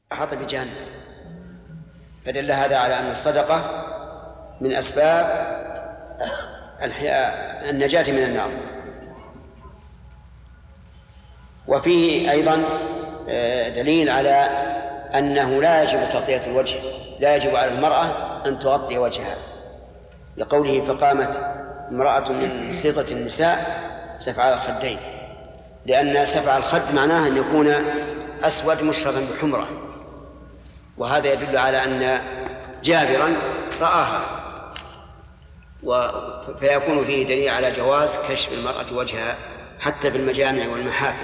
أحاط بجهنم، فدل هذا على أن الصدقة من أسباب النجاة من النار. وفيه أيضا دليل على أنه لا يجب تغطية الوجه، لا يجب على المرأة أن تغطي وجهها، لقوله فقامت امرأة من سلطة النساء سفع الخدين، لأن سفع الخد معناه أن يكون أسود مشربا بحمرة، وهذا يدل على أن جابرا رآها، فيكون فيه دليل على جواز كشف المرأة وجهها حتى في المجامع والمحافل.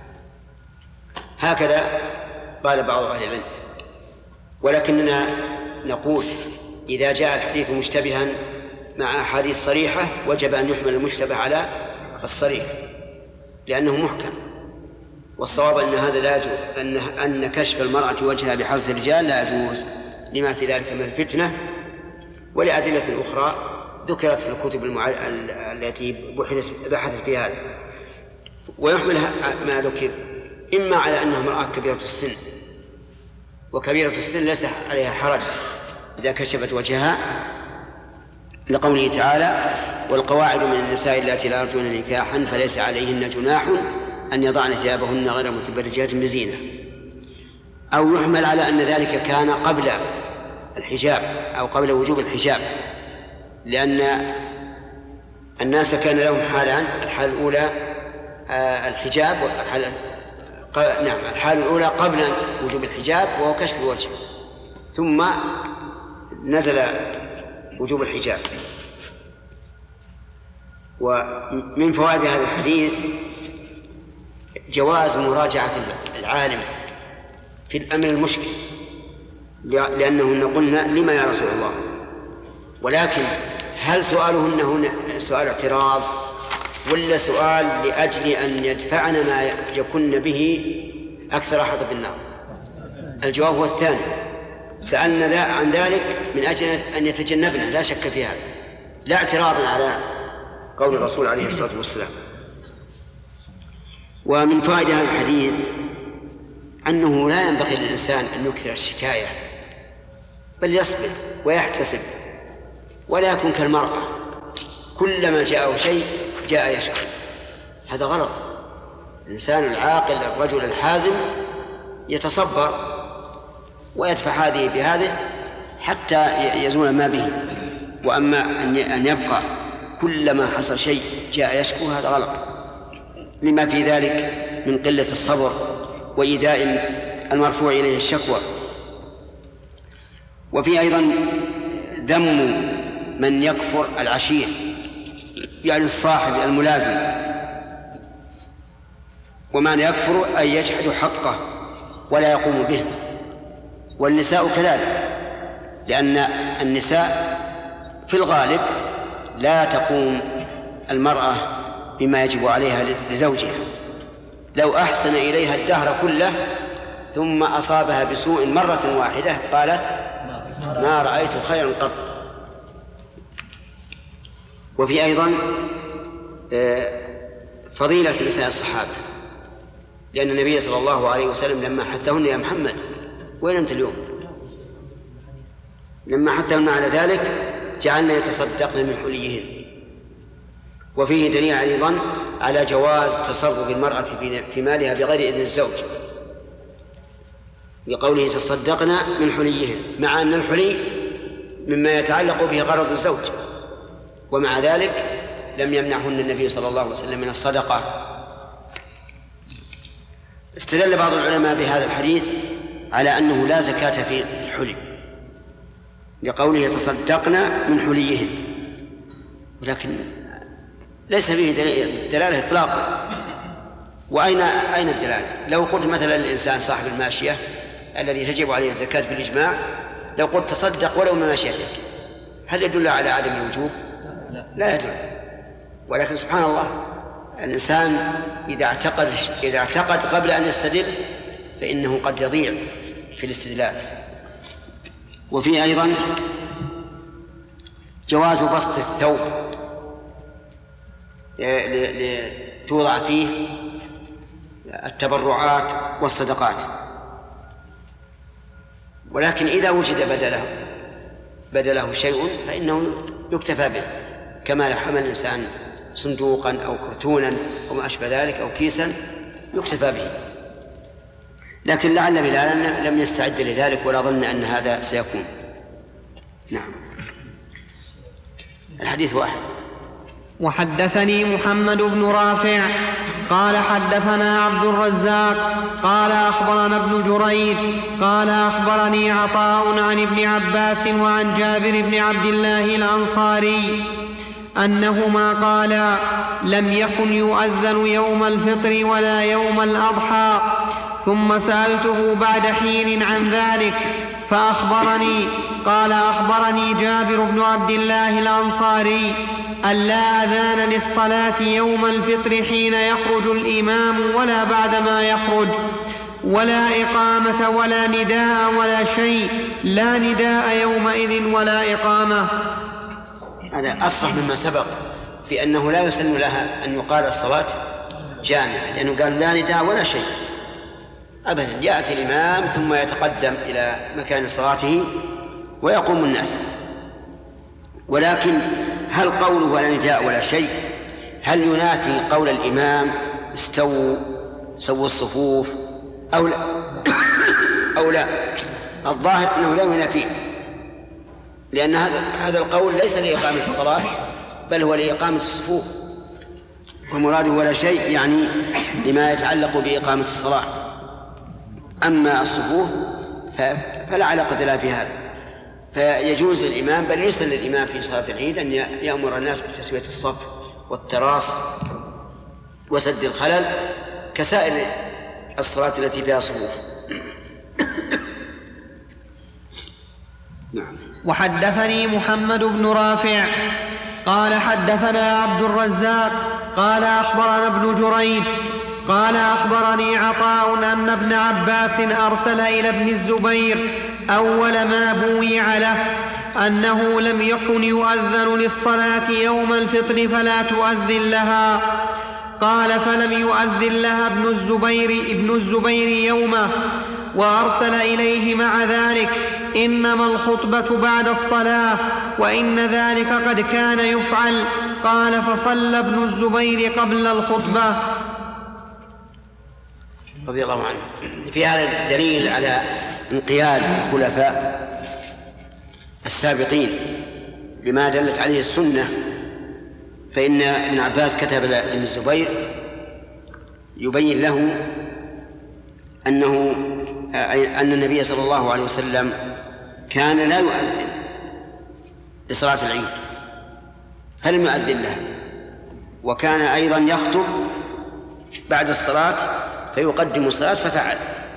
هكذا قال بعض أهل العلم. ولكننا نقول إذا جاء الحديث مشتبها مع أحاديث صريحة وجب أن يحمل المشتبه على الصريح لأنه محكم، والصواب أن هذا لا يجوز، أن كشف المرأة وجهها بحرص الرجال لا يجوز لما في ذلك من الفتنة ولأدلة أخرى ذكرت في الكتب التي بحثت في هذا. ويحمل ما ذكر إما على أنها امرأة كبيرة السن، وكبيرة السن ليس عليها حرج إذا كشفت وجهها، لقوله تعالى والقواعد من النساء اللاتي لا يرجون نكاحا فليس عليهن جناح أن يضعن ثيابهن غير متبرجات بزينة. أو يحمل على أن ذلك كان قبل الحجاب أو قبل وجوب الحجاب، لأن الناس كان لهم حالان: الحالة الأولى الحجاب، الحالة الأولى قبل وجوب الحجاب وهو كشف الوجه، ثم نزل وجوب الحجاب. ومن فوائد هذا الحديث جواز مراجعة العالم في الأمر المشكل، لأنهن قلنا لما يا رسول الله، ولكن هل سؤالهن هنا سؤال اعتراض ولا سؤال لأجل أن يدفعن ما يكن به أكثر حظ بالنار؟ الجواب هو الثاني، سألنا عن ذلك من أجل أن يتجنبنا، لا شك في هذا، لا اعتراضا على قول الرسول عليه الصلاة والسلام. ومن فائدة هذا الحديث أنه لا ينبغي للإنسان أن يكثر الشكاية، بل يصبر ويحتسب، ولا يكون كالمرأة كلما جاءه شيء جاء يشكو. هذا غلط. الإنسان العاقل الرجل الحازم يتصبر ويدفع هذه بهذه حتى يزول ما به، وأما أن يبقى كلما حصل شيء جاء يشكو هذا غلط، لما في ذلك من قلة الصبر وإيذاء المرفوع إليه الشكوى. وفي أيضا ذم من يكفر العشير، يعني الصاحب الملازم، ومن يكفر أن يجحد حقه ولا يقوم به. والنساء كذلك، لأن النساء في الغالب لا تقوم المرأة بما يجب عليها لزوجها، لو أحسن إليها الدهر كله ثم أصابها بسوء مرة واحدة قالت ما رأيت خيرا قط. وفي أيضا فضيلة نساء الصحابة، لأن النبي صلى الله عليه وسلم لما حثهن يا محمد وين أنت اليوم، لما حثهن على ذلك جعلنا يتصدقن من حليهن. وفيه دليل أيضا على جواز تصرف المرأة في مالها بغير إذن الزوج، بقوله تصدقن من حليهن، مع أن الحلي مما يتعلق به غرض الزوج، ومع ذلك لم يمنعهن النبي صلى الله عليه وسلم من الصدقة. استدل بعض العلماء بهذا الحديث على أنه لا زكاة في الحلي، لقوله يتصدقن من حليهن، ولكن ليس فيه دلالة إطلاقا. وأين الدلالة؟ لو قلت مثلا الإنسان صاحب الماشية الذي تجب عليه الزكاة بالإجماع، لو قلت تصدق ولو من ماشيتك، هل يدل على عدم الوجوب؟ لا يدل. ولكن سبحان الله، الإنسان إذا اعتقد قبل أن يستدل فإنه قد يضيع في الاستدلال. وفي أيضا جواز بسط الثوب توضع فيه التبرعات والصدقات، ولكن إذا وجد بدله شيء فإنه يكتفى به، كما لو حمل الإنسان صندوقا أو كرتونا أو ما أشبه ذلك أو كيسا يكتفى به. لكن لعل بلالا لم يستعد لذلك ولا ظن أن هذا سيكون. نعم. الحديث واحد. وحدثني محمد بن رافع قال حدثنا عبد الرزاق قال أخبرنا ابن جريج قال أخبرني عطاء عن ابن عباس وعن جابر بن عبد الله الأنصاري أنهما قالا: لم يكن يؤذن يوم الفطر ولا يوم الأضحى. ثم سألته بعد حين عن ذلك فأخبرني قال: أخبرني جابر بن عبد الله الأنصاري أن لا أذان للصلاة يوم الفطر حين يخرج الإمام ولا بعدما يخرج، ولا إقامة ولا نداء ولا شيء، لا نداء يومئذ ولا إقامة. هذا أصح مما سبق في أنه لا يسن لها أن يقال الصلاة جامعة، لأنه قال لا نداء ولا شيء أبدا. يأتي الإمام ثم يتقدم إلى مكان صلاته ويقوم الناس. ولكن هل قوله ولا نداء ولا شيء هل ينافي قول الإمام استووا سووا الصفوف أو لا؟ أو لا؟ الظاهر أنه لا ينافيه، لأن هذا القول ليس لإقامة الصلاة بل هو لإقامة الصفوف، ومراده ولا شيء يعني لما يتعلق بإقامة الصلاة. أما الصفوف فلا علاقة لها في هذا، فيجوز للإمام بل يسن للإمام في صلاة العيد أن يأمر الناس بتسوية الصف والتراص وسد الخلل كسائر الصلاة التي فيها صفوف. نعم. وحدثني محمد بن رافع قال حدثنا عبد الرزاق قال أخبرنا ابن جريج قال أخبرني عطاء أن ابن عباس أرسل إلى ابن الزبير أول ما بويع له أنه لم يكن يؤذن للصلاة يوم الفطر فلا تؤذن لها. قال: فلم يؤذن لها ابن الزبير يومه، وأرسل إليه مع ذلك: إنما الخطبة بعد الصلاة، وإن ذلك قد كان يفعل. قال: فصلى ابن الزبير قبل الخطبة. رضي الله عنه. في هذا دليل على انقياد الخلفاء السابقين لما دلت عليه السنة، فإن ابن عباس كتب لابن الزبير يبين له أن النبي صلى الله عليه وسلم كان لا يؤذن لصلاة العيد فلم يؤذن لها، وكان أيضا يخطب بعد الصلاة فيقدم الصلاة ففعل.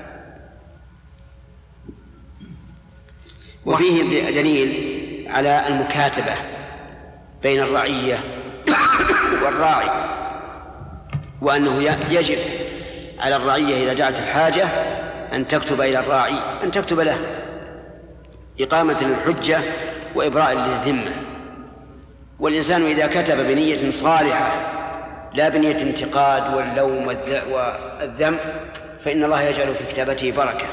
وفيه دليل على المكاتبة بين الرعية والراعي، وأنه يجب على الرعية إذا جاءت الحاجة أن تكتب إلى الراعي أن تكتب له إقامة للحجة وإبراء للذمة. والإنسان إذا كتب بنية صالحة لا بنية انتقاد واللوم والذم فإن الله يجعل في كتابته بركة.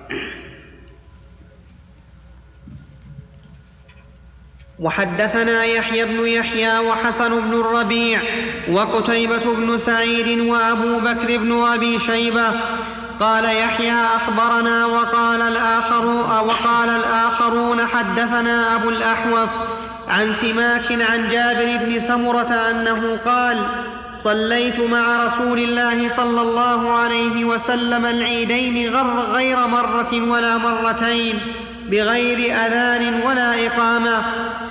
وحدثنا يحيى بن يحيى وحسن بن الربيع وقتيبة بن سعيد وأبو بكر بن أبي شيبة. قال يحيى: أخبرنا. وقال الآخرون: حدثنا أبو الأحوص عن سماك عن جابر بن سمرة أنه قال: صليت مع رسول الله صلى الله عليه وسلم العيدين غير مرة ولا مرتين بغير أذان ولا إقامة.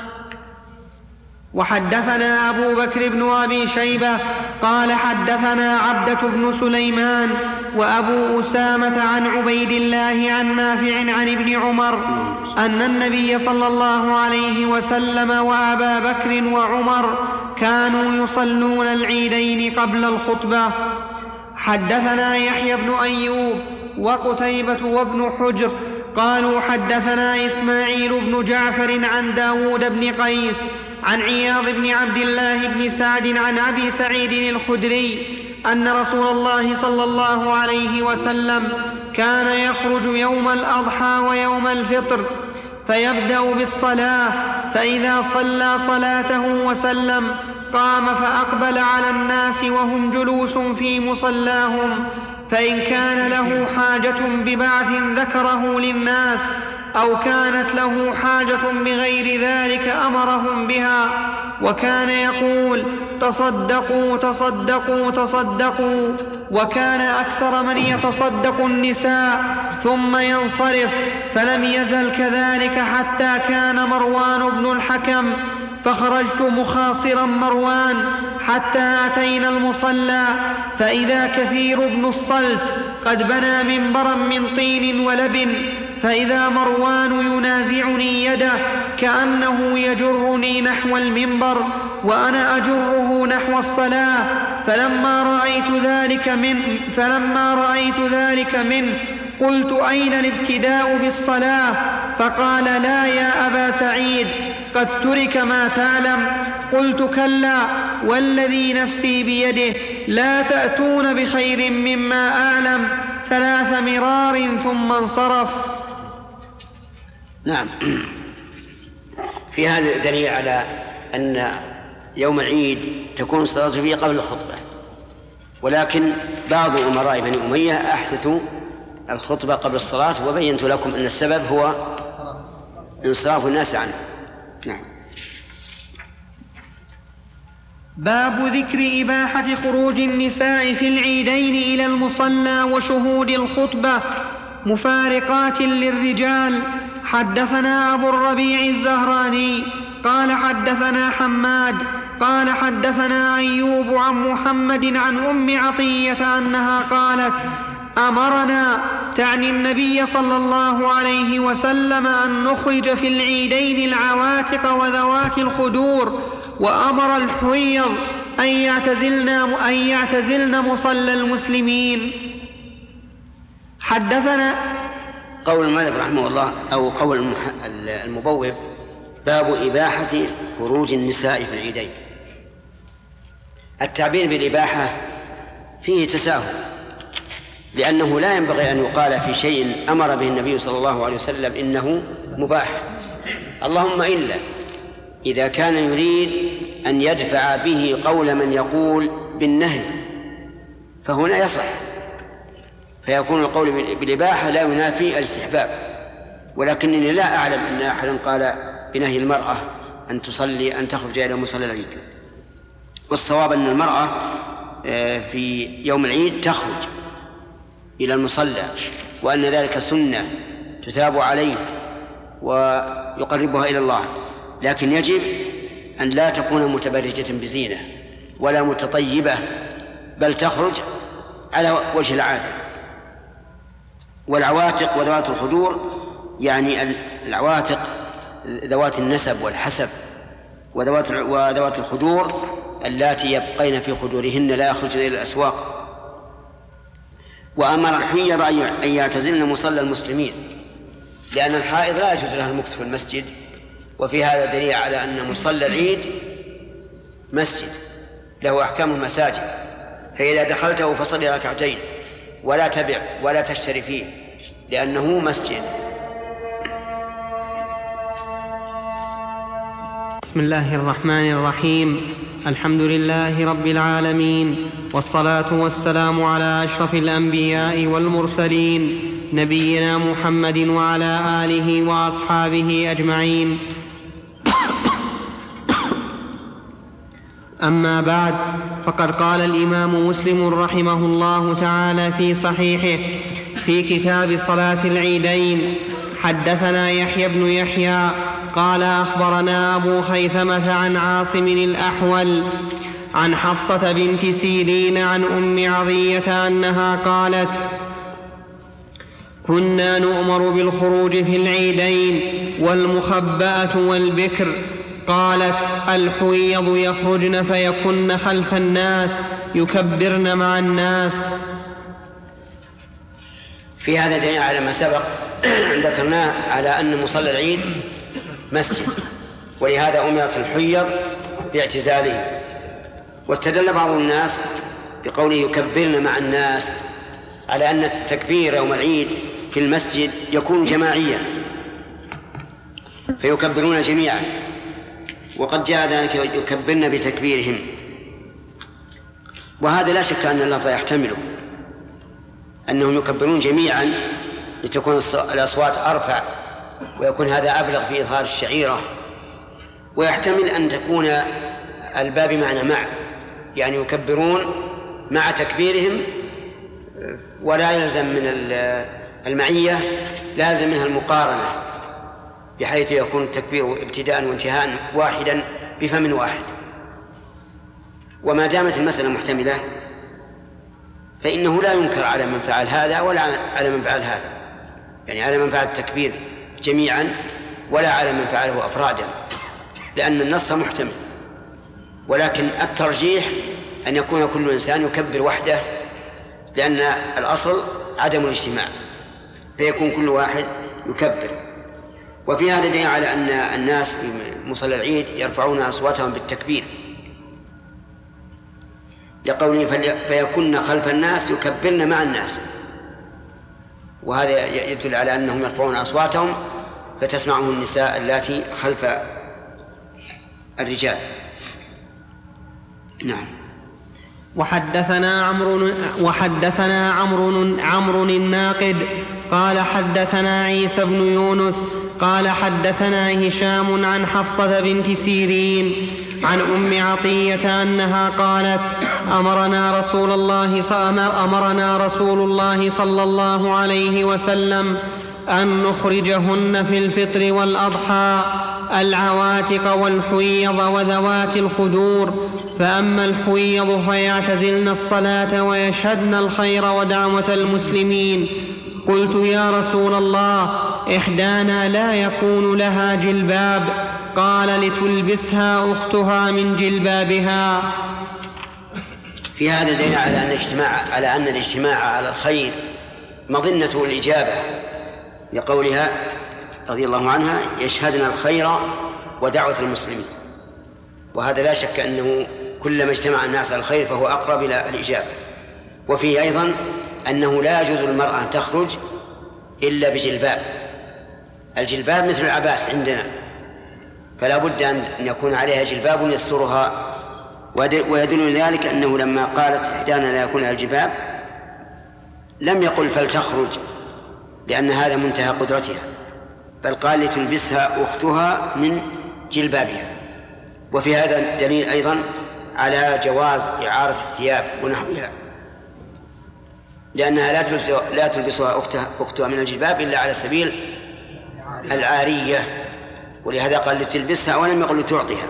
وحدثنا أبو بكر بن أبي شيبة قال حدثنا عبدة بن سليمان وأبو أسامة عن عبيد الله عن نافع عن ابن عمر أن النبي صلى الله عليه وسلم وأبا بكر وعمر كانوا يصلون العيدين قبل الخطبة. حدثنا يحيى بن أيوب وقتيبة وابن حجر قالوا حدثنا إسماعيل بن جعفر عن داود بن قيس عن عياض بن عبد الله بن سعد عن أبي سعيد الخدري أن رسول الله صلى الله عليه وسلم كان يخرج يوم الأضحى ويوم الفطر فيبدأ بالصلاة، فإذا صلى صلاته وسلم قام فأقبل على الناس وهم جلوس في مصلاهم، فإن كان له حاجة ببعث ذكره للناس أو كانت له حاجة بغير ذلك أمرهم بها، وكان يقول تصدقوا تصدقوا تصدقوا، وكان أكثر من يتصدق النساء ثم ينصرف، فلم يزل كذلك حتى كان مروان بن الحكم، فخرجت مخاصرا مروان حتى أتينا المصلى، فإذا كثير بن الصلت قد بنى منبرا من طين ولبن، فإذا مروان ينازعني يده كأنه يجرني نحو المنبر وأنا أجره نحو الصلاة، فلما رأيت ذلك منه قلت أين الابتداء بالصلاة؟ فقال لا يا أبا سعيد، قد ترك ما تعلم. قلت كلا والذي نفسي بيده لا تأتون بخير مما أعلم، 3 مرار ثم انصرف. نعم، في هذا دليل على أن يوم العيد تكون الصلاة فيه قبل الخطبة، ولكن بعض أمراء بني أمية أحدثوا الخطبة قبل الصلاة، وبينت لكم أن السبب هو انصراف الناس عنه. نعم. باب ذكر إباحة خروج النساء في العيدين إلى المصلى وشهود الخطبة مفارقات للرجال. حدثنا أبو الربيع الزهراني قال حدثنا حماد قال حدثنا أيوب عن محمد عن أم عطية أنها قالت أمرنا، تعني النبي صلى الله عليه وسلم، أن نخرج في العيدين العواتق وذوات الخدور، وأمر الحويض أن يعتزلن مصلى المسلمين. حدثنا قول المؤلف رحمه الله أو قول المبوب باب إباحة خروج النساء في العيدين. التعبير بالإباحة فيه تساهل، لأنه لا ينبغي أن يقال في شيء أمر به النبي صلى الله عليه وسلم إنه مباح، اللهم إلا إذا كان يريد أن يدفع به قول من يقول بالنهي، فهنا يصح، فيكون القول بالإباحة لا ينافي الاستحباب. ولكنني لا أعلم أن أحدا قال بنهي المرأة أن تصلي أن تخرج إلى مصلى العيد، والصواب أن المرأة في يوم العيد تخرج إلى المصلى، وأن ذلك سنة تثاب عليه ويقربها إلى الله، لكن يجب أن لا تكون متبرجة بزينة ولا متطيبة، بل تخرج على وجه العادة. والعواتق وذوات الخدور يعني العواتق ذوات النسب والحسب، وذوات الخدور اللاتي يبقين في خدورهن لا يخرجن إلى الأسواق. وأمر الحيض أن يعتزلن مصلى المسلمين، لأن الحائض لا يجوز لها المكث في المسجد، وفي هذا دليل على أن مصلى العيد مسجد له أحكام المساجد، فإذا دخلته فصل 2 ركعتين ولا تبع ولا تشتري فيه لأنه مسجد. بسم الله الرحمن الرحيم. الحمد لله رب العالمين، والصلاة والسلام على أشرف الأنبياء والمرسلين نبينا محمد وعلى آله وأصحابه أجمعين. أما بعد، فقد قال الإمام مسلم رحمه الله تعالى في صحيحه في كتاب صلاة العيدين: حدثنا يحيى بن يحيى قال أخبرنا أبو خيثمة عن عاصم الأحول عن حفصة بنت سيرين عن أم عطية أنها قالت: كنا نؤمر بالخروج في العيدين والمخبأة والبكر. قالت: الحويض يخرجن فيكن خلف الناس يكبرن مع الناس. في هذا دليل على ما سبق ذكرناه على أن مصلى العيد مسجد، ولهذا أمرت الحيض باعتزاله. واستدل بعض الناس بقوله يكبرن مع الناس على أن التكبير يوم العيد في المسجد يكون جماعيا فيكبرون جميعا، وقد جاء ذلك يكبرن بتكبيرهم، وهذا لا شك أن اللفظ يحتمله أنهم يكبرون جميعا لتكون الأصوات أرفع ويكون هذا أبلغ في إظهار الشعيرة، ويحتمل أن تكون الباب معنى مع، يعني يكبرون مع تكبيرهم، ولا يلزم من المعية لازم منها المقارنة بحيث يكون التكبير ابتداء وانتهاء واحدا بفم واحد. وما دامت المسألة محتملة فإنه لا ينكر على من فعل هذا ولا على من فعل هذا، يعني على من فعل التكبير جميعا ولا على من فعله أفرادا، لأن النص محتمل، ولكن الترجيح أن يكون كل إنسان يكبر وحده، لأن الأصل عدم الاجتماع، فيكون كل واحد يكبر. وفي هذا دليل على أن الناس في مصلى العيد يرفعون أصواتهم بالتكبير، لقوله فيكن خلف الناس يكبرن مع الناس، وهذا يدل على أنهم يرفعون أصواتهم فتسمعه النساء اللاتي خلف الرجال. نعم. وحدثنا عمرو الناقد قال حدثنا عيسى بن يونس قال حدثنا هشام عن حفصة بنت سيرين عن أم عطية أنها قالت أمرنا رسول الله صلى الله عليه وسلم أن نخرجهن في الفطر والأضحى العواتق والحويض وذوات الخدور، فأما الحويض فيعتزلن الصلاة ويشهدن الخير ودعوة المسلمين. قلت يا رسول الله إحدانا لا يكون لها جلباب؟ قال لتلبسها أختها من جلبابها. في هذا دليل على أن الاجتماع على الخير مظنة الإجابة، لقولها رضي الله عنها يشهدن الخير ودعوة المسلمين، وهذا لا شك أنه كلما اجتمع الناس على الخير فهو أقرب إلى الإجابة. وفيه أيضا أنه لا يجوز للمرأة أن تخرج إلا بجلباب، الجلباب مثل العبات عندنا، فلا بد أن يكون عليها جلباب يسترها. ويدل ذلك أنه لما قالت إحدانا لا يكون لها الجلباب لم يقل فلتخرج، لأن هذا منتهى قدرتها، بل قال لتلبسها أختها من جلبابها. وفي هذا دليل أيضا على جواز إعارة الثياب ونحوها، لأنها لا تلبسها أختها من الجلباب إلا على سبيل العارية، ولهذا قال لتلبسها ولم يقل لتعطيها.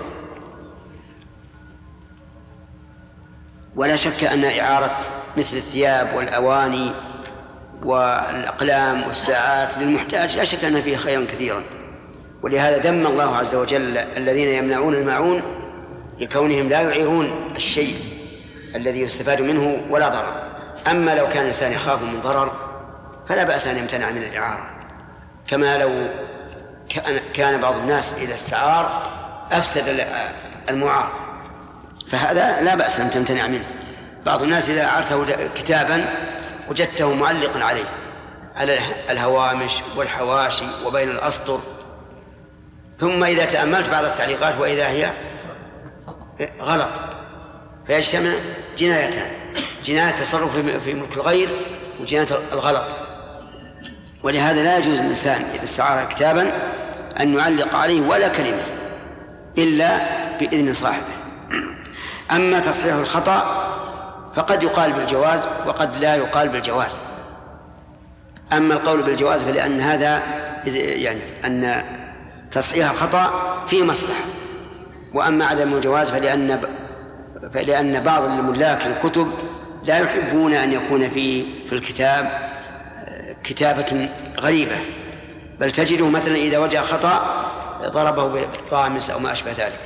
ولا شك أن إعارة مثل الثياب والأواني والأقلام والساعات للمحتاج لا شك أن فيه خيرا كثيرا، ولهذا ذم الله عز وجل الذين يمنعون الماعون لكونهم لا يعيرون الشيء الذي يستفاد منه ولا ضرر. أما لو كان الإنسان يخاف من ضرر فلا بأس أن يمتنع من الإعارة، كما لو كان بعض الناس إذا استعار أفسد المعار، فهذا لا بأس أن تمتنع منه. بعض الناس إذا أعرته كتابا وجدته معلقا عليه على الهوامش والحواشي وبين الأسطر، ثم إذا تأملت بعض التعليقات وإذا هي غلط، فيجتمع جنايتان: جناية التصرف في ملك الغير وجناية الغلط. ولهذا لا يجوز للإنسان إذا استعار كتابا أن يعلق عليه ولا كلمة إلا بإذن صاحبه. أما تصحيح الخطأ فقد يقال بالجواز وقد لا يقال بالجواز. أما القول بالجواز فلأن هذا يعني أن تصحيح الخطأ فيه مصلحة، وأما عدم الجواز فلأن بعض الملاك الكتب لا يحبون أن يكون في الكتاب كتابة غريبة، بل تجده مثلا إذا وجد خطأ ضربه بالطامس أو ما أشبه ذلك.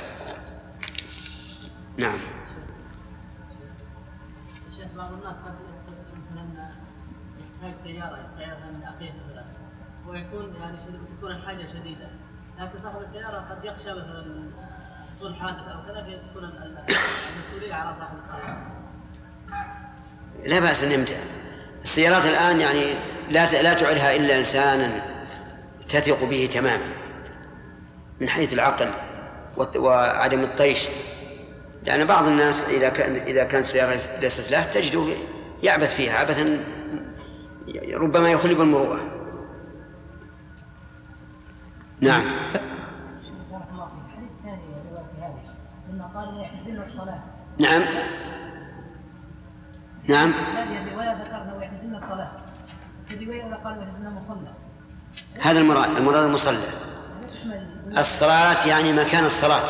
نعم. شيخ، بعض الناس قد مثلا يحتاج سيارة يستعيرها من أخيه مثلا، ويكون يعني تكون الحاجة شديدة، لكن صاحب السيارة قد يخشى مثلا حصول حادث أو كذا، فتكون المسؤولية على صاحب السيارة. لا بأس أن يمتع. السيارات الآن يعني لا تعرها إلا إنسانا تثق به تماما من حيث العقل وعدم الطيش، لأن بعض الناس إذا كانت سيارة ليست له تجده يعبث فيها عبثا ربما يخلب المروءة. نعم. بارك الله فيك. الحديث الثاني رواية في هذه لما قال يحزن الصلاة. نعم. نعم. هذه الرواية ذكرنا ويحزن الصلاة، في الرواية قال ويحزن المصلى. هذا المراد المصلى. الصلاة يعني مكان الصلاة.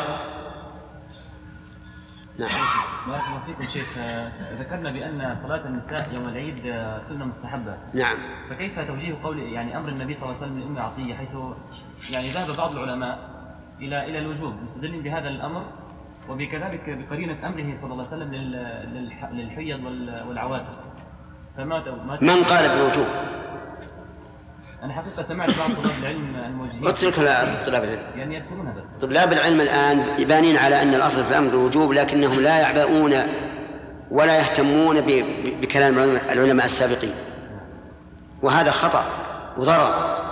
نعم. بارك الله فيكم شيخ. ذكرنا بأن صلاة النساء يوم العيد سنة مستحبة. نعم. فكيف توجيه قول يعني أمر النبي صلى الله عليه وسلم لأم عطية، حيث يعني ذهب بعض العلماء إلى الوجوب مستدلين بهذا الأمر، وبكذلك بقرينة أمره صلى الله عليه وسلم للحيض والعواتق. من قال بالوجوب؟ أنا حقيقة سمعت بعض طلاب العلم الموجهين. اترك طلاب العلم. يعني يذكرون هذا. طلاب العلم الآن يبانين على أن الأصل في الأمر الوجوب، لكنهم لا يعبؤون ولا يهتمون بكلام العلماء السابقين، وهذا خطأ وضرر.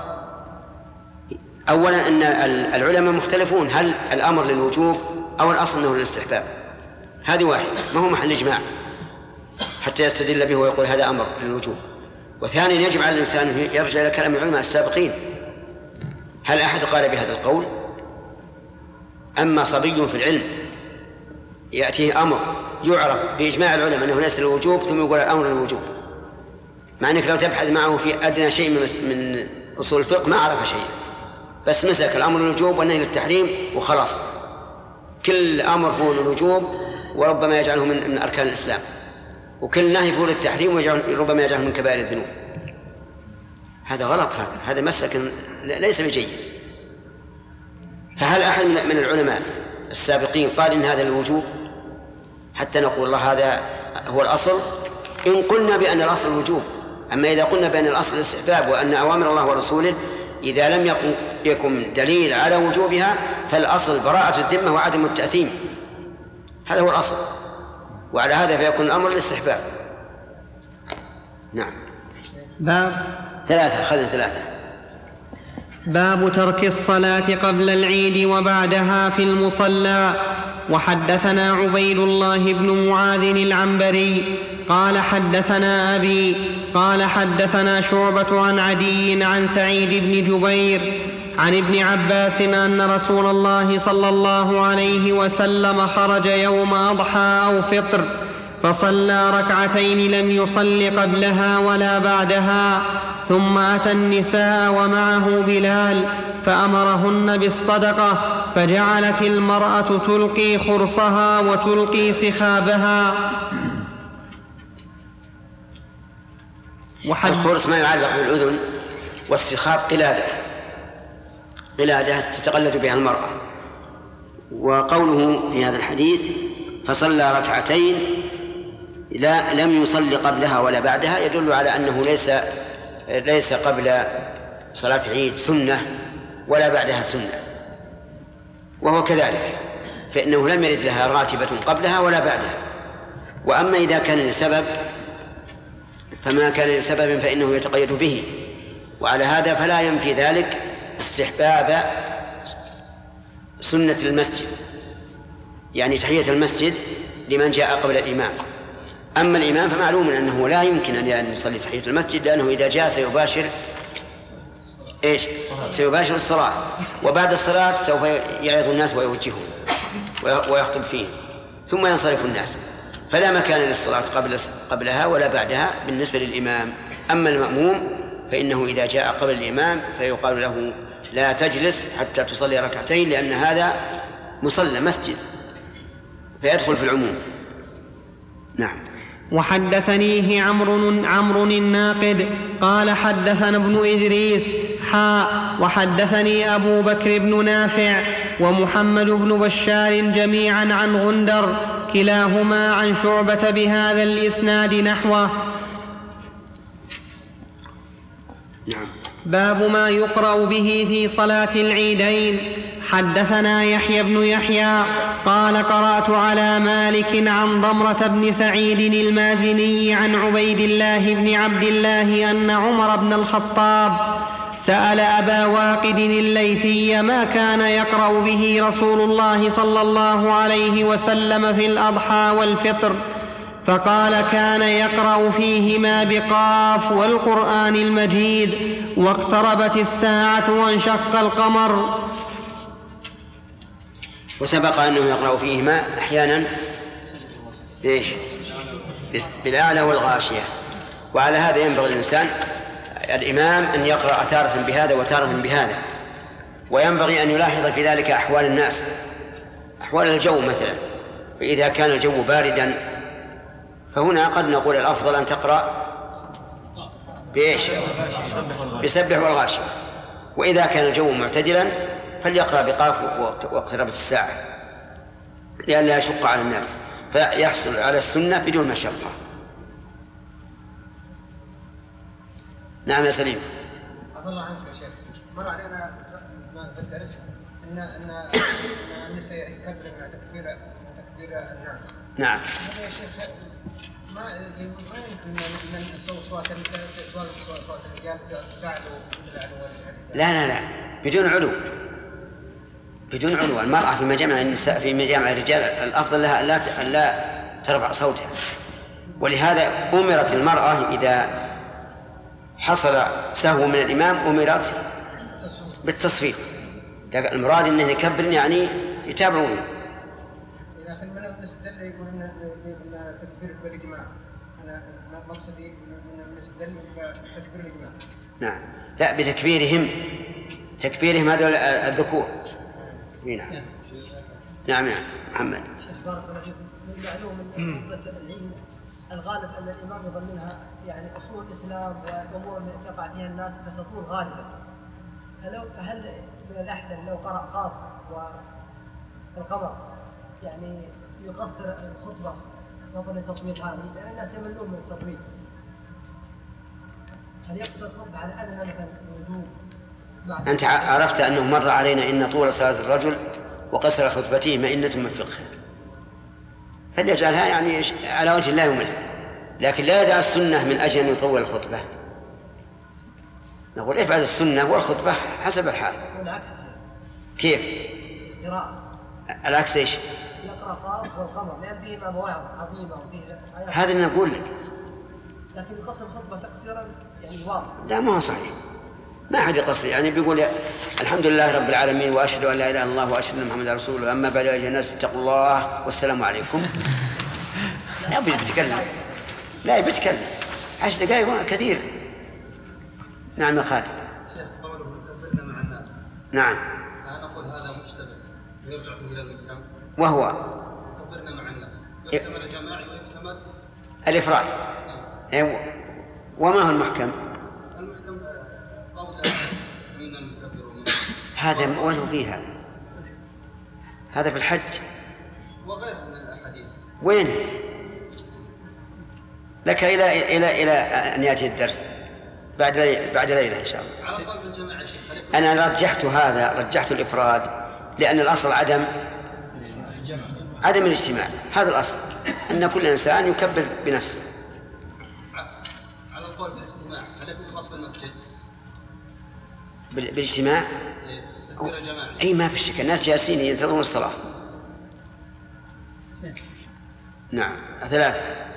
أولا أن العلماء مختلفون، هل الأمر للوجوب أو الأصل أنه للاستحباب؟ هذه واحدة، ما هو محل إجماع حتى يستدل به ويقول هذا أمر للوجوب. وثانيا يجب على الإنسان يرجع إلى كلام العلماء السابقين، هل أحد قال بهذا القول؟ أما صبي في العلم يأتيه أمر يعرف بإجماع العلماء أنه ليس للوجوب ثم يقول الأمر للوجوب، مع أنك لو تبحث معه في أدنى شيء من أصول الفقه ما عرف شيئا، بس مسك الأمر للوجوب والنهي للتحريم وخلاص. كل أمر هو للوجوب وربما يجعله من أركان الإسلام، وكل نهي هو للتحريم وربما يجعله من كبائر الذنوب. هذا غلط، هذا مسك ليس بجيد. فهل أحد من العلماء السابقين قال إن هذا الوجوب حتى نقول الله هذا هو الأصل؟ إن قلنا بأن الأصل الوجوب. أما إذا قلنا بأن الأصل الاستحباب وأن أوامر الله ورسوله إذا لم يكن دليل على وجوبها فالأصل براءة الذمة وعدم التأثيم، هذا هو الأصل، وعلى هذا فيكون الأمر للاستحباب. نعم. باب 3 خذنا 3. باب ترك الصلاة قبل العيد وبعدها في المصلى. وحدثنا عبيد الله بن معاذ العنبري قال حدثنا أبي قال حدثنا شعبة عن عدي عن سعيد بن جبير عن ابن عباس أن رسول الله صلى الله عليه وسلم خرج يوم أضحى أو فطر فصلى ركعتين لم يصل قبلها ولا بعدها، ثم أتى النساء ومعه بلال فأمرهن بالصدقة، فجعلت المرأة تلقي خرصها وتلقي سخابها. الخرص ما يعلق بالأذن، والسخاب قلادة تتقلد بها المرأة. وقوله في هذا الحديث فصلى ركعتين لم يصل قبلها ولا بعدها يدل على أنه ليس قبل صلاة العيد سنة ولا بعدها سنة، وهو كذلك، فإنه لم يرد لها راتبة قبلها ولا بعدها. وأما إذا كان لسبب فما كان لسبب فإنه يتقيد به، وعلى هذا فلا ينفي ذلك استحباب سنة المسجد، يعني تحية المسجد لمن جاء قبل الإمام. أما الإمام فمعلوم أنه لا يمكن أن يصلي تحية المسجد، لأنه إذا جاء سيباشر الصلاة، وبعد الصلاة سوف يعظ الناس ويوجههم ويخطب فيهم ثم ينصرف الناس، فلا مكان للصلاة قبلها ولا بعدها بالنسبة للإمام. أما المأموم فإنه إذا جاء قبل الإمام فيقال له لا تجلس حتى تصلي ركعتين، لأن هذا مصلى مسجد فيدخل في العموم. نعم. وحدثنيه عمرو الناقد قال حدثنا ابن إدريس وحدثني أبو بكر بن نافع ومحمد بن بشار جميعا عن غندر كلاهما عن شعبة بهذا الإسناد نحوه. نعم. باب ما يقرأ به في صلاة العيدين. حدثنا يحيى بن يحيى قال قرأت على مالك عن ضمرة بن سعيد المازني عن عبيد الله بن عبد الله أن عمر بن الخطاب سأل أبا واقد الليثي ما كان يقرأ به رسول الله صلى الله عليه وسلم في الأضحى والفطر، فقال كان يقرأ فيهما بقاف والقرآن المجيد واقتربت الساعة وانشق القمر. وسبق أنه يقرأ فيهما أحيانا بالأعلى والغاشية. وعلى هذا ينبغي الإنسان الإمام أن يقرأ تارة بهذا وتارة بهذا، وينبغي أن يلاحظ في ذلك أحوال الناس، أحوال الجو مثلا. فإذا كان الجو باردا فهنا قد نقول الأفضل أن تقرأ بسبح والغاشية، وإذا كان الجو معتدلا فليقرأ بقاف واقتربت الساعة لئلا يشق على الناس، فيحصل على السنة بدون مشقة. نعم يا سليم. عفى الله عنك يا شيخ، مر علينا في الدرس ان النساء يكبر مع تكبير الناس. نعم. يا شيخ ما يمكن ان صوت النساء صوت الرجال تعلو لا بدون علو، بدون علو. المرأة في مجامع النساء في مجامع الرجال الأفضل لها أن لا ترفع صوتها، ولهذا أمرت المرأة إذا حصل سهو من الإمام أمرت بالتصفيق. المراد أنه يكبر يعني يتابعون. لكن من المستدل يقول أن التكبير بالإجماع، أنا مقصدي من المستدل بالتكبير الإجماع. نعم، لا تكبيرهم هذا الذكور. نعم. نعم يا محمد. شيخ بارك الله فيكم، من معلوم ان خطبة العيد الغالب ان الامام يظن منها يعني اصول الاسلام والامور التي تقع فيها الناس فتطول غالبا. هل من الاحسن لو قرأ قاف والقمر يعني يقصر الخطبه نظرا لتطويل هذه، لان الناس يملون من التطويل؟ هل يقصر الخطبه على ان مثلا الوجوب؟ أنت عرفت أنه مر علينا إن طول صلاة الرجل وقصر خطبته مئنة من فقه، فليجعلها يعني على وجه لا يمل، لكن لا يدع السنة من أجل أن يطول الخطبة. نقول افعل السنة والخطبة حسب الحال. والعكس كيف؟ قراءة العكس إيش؟ يقرأ قاف والقمر لأن فيهما مواعظ عظيمة وفيه آيات. هذا اللي نقول لك. لكن قصر الخطبة تقصيرا يعني واضح. لا ما هو صحيح، ما أحد يقصر، يعني بيقول الحمد لله رب العالمين وأشهد أن لا إله إلا الله وأشهد أن محمدا رسول الله، أما بعد أيها الناس اتقوا الله والسلام عليكم. لا بيتكلم، لا بيتكلم 10 دقائق كثير. نعم يا خالد. شيخ قوله كبرنا مع الناس. نعم. لا نقول هذا مشتبه ويرجع فيه إلى الإمام. وهو كبرنا مع الناس يحتمل الجماعي ويحتمل الإفراد. وما هو المحكم؟ المحكم قول من المكبر ومن هذا وين فيه هذا في الحج وغير من الأحاديث. وين لك إلى أن يأتي الدرس بعد ليلة إن شاء الله. على قول الجماعة شيخ. أنا رجحت الإفراد لأن الأصل عدم الاجتماع. هذا الأصل أن كل إنسان يكبر بنفسه. على القول بالاجتماع هل يكون خاص بالمسجد؟ بالاجتماع؟ تكبير الجماعة. أي ما في شك، الناس جالسين ينتظرون الصلاة. نعم. 3.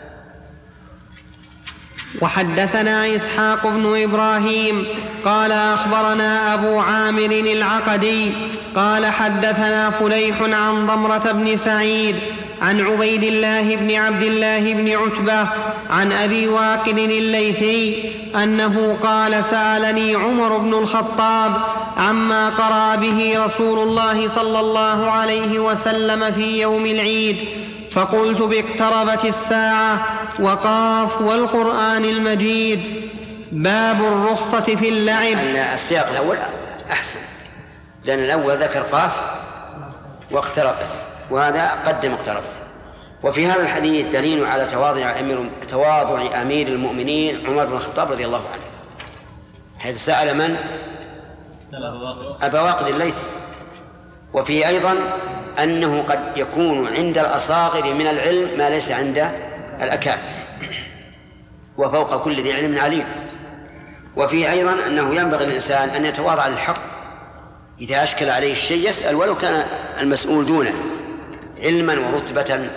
وحدثنا إسحاق بن إبراهيم قال أخبرنا أبو عامر العقدي قال حدثنا فليح عن ضمرة بن سعيد عن عبيد الله بن عبد الله بن عتبة عن أبي واقد الليثي أنه قال سألني عمر بن الخطاب عما قرأ به رسول الله صلى الله عليه وسلم في يوم العيد، فقلت باقتربت الساعة وقاف والقرآن المجيد. باب الرخصة في اللعب. السياق الأول أحسن، لأن الأول ذكر قاف واقتربت، وهذا قدم اقتربت. وفي هذا الحديث دليل على تواضع أمير المؤمنين عمر بن الخطاب رضي الله عنه، حيث سأل من؟ أبا واقد الليثي. وفيه أيضا أنه قد يكون عند الأصاغر من العلم ما ليس عند الأكابر، وفوق كل ذي علم عليم. وفيه أيضا أنه ينبغي للإنسان أن يتواضع للحق، إذا أشكل عليه الشيء يسأل ولو كان المسؤول دونه علما ورتبة،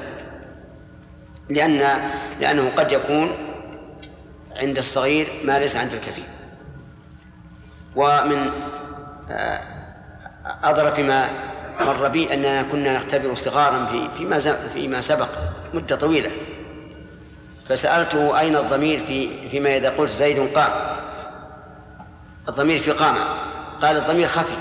لأنه قد يكون عند الصغير ما ليس عند الكبير. ومن أظرف فيما مر بي أننا كنا نختبر صغارا فيما سبق مدة طويلة، فسألته أين الضمير فيما إذا قلت زيد قام، الضمير في قامة، قال الضمير خفي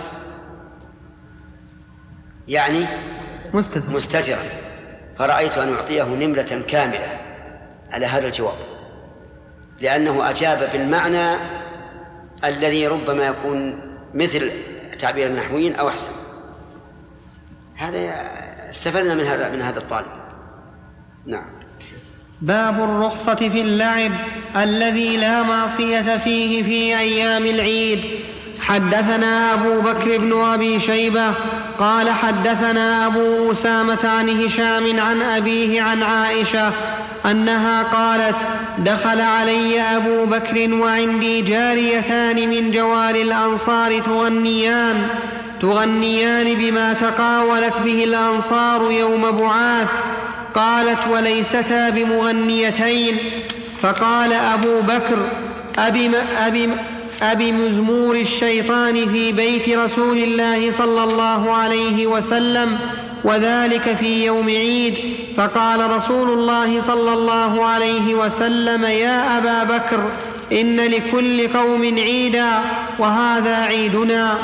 يعني مستترا. فرأيت أن أعطيه نملة كاملة على هذا الجواب، لأنه أجاب بالمعنى الذي ربما يكون مثل تعبير النحويين أو أحسن. هذا استفدنا من هذا الطالب. نعم. باب الرخصة في اللعب الذي لا معصية فيه في أيام العيد. حدثنا أبو بكر بن أبي شيبة قال حدثنا أبو أسامة عن هشام عن أبيه عن عائشة أنها قالت: دخل علي أبو بكر وعندي جاريتان من جوار الأنصار تغنيان بما تقاولت به الأنصار يوم بعاث. قالت: وليستا بمغنيتين. فقال أبو بكر: أبي مزمور الشيطان في بيت رسول الله صلى الله عليه وسلم، وذلك في يوم عيد. فقال رسول الله صلى الله عليه وسلم: يا أبا بكر، إن لكل قوم عيدا وهذا عيدنا.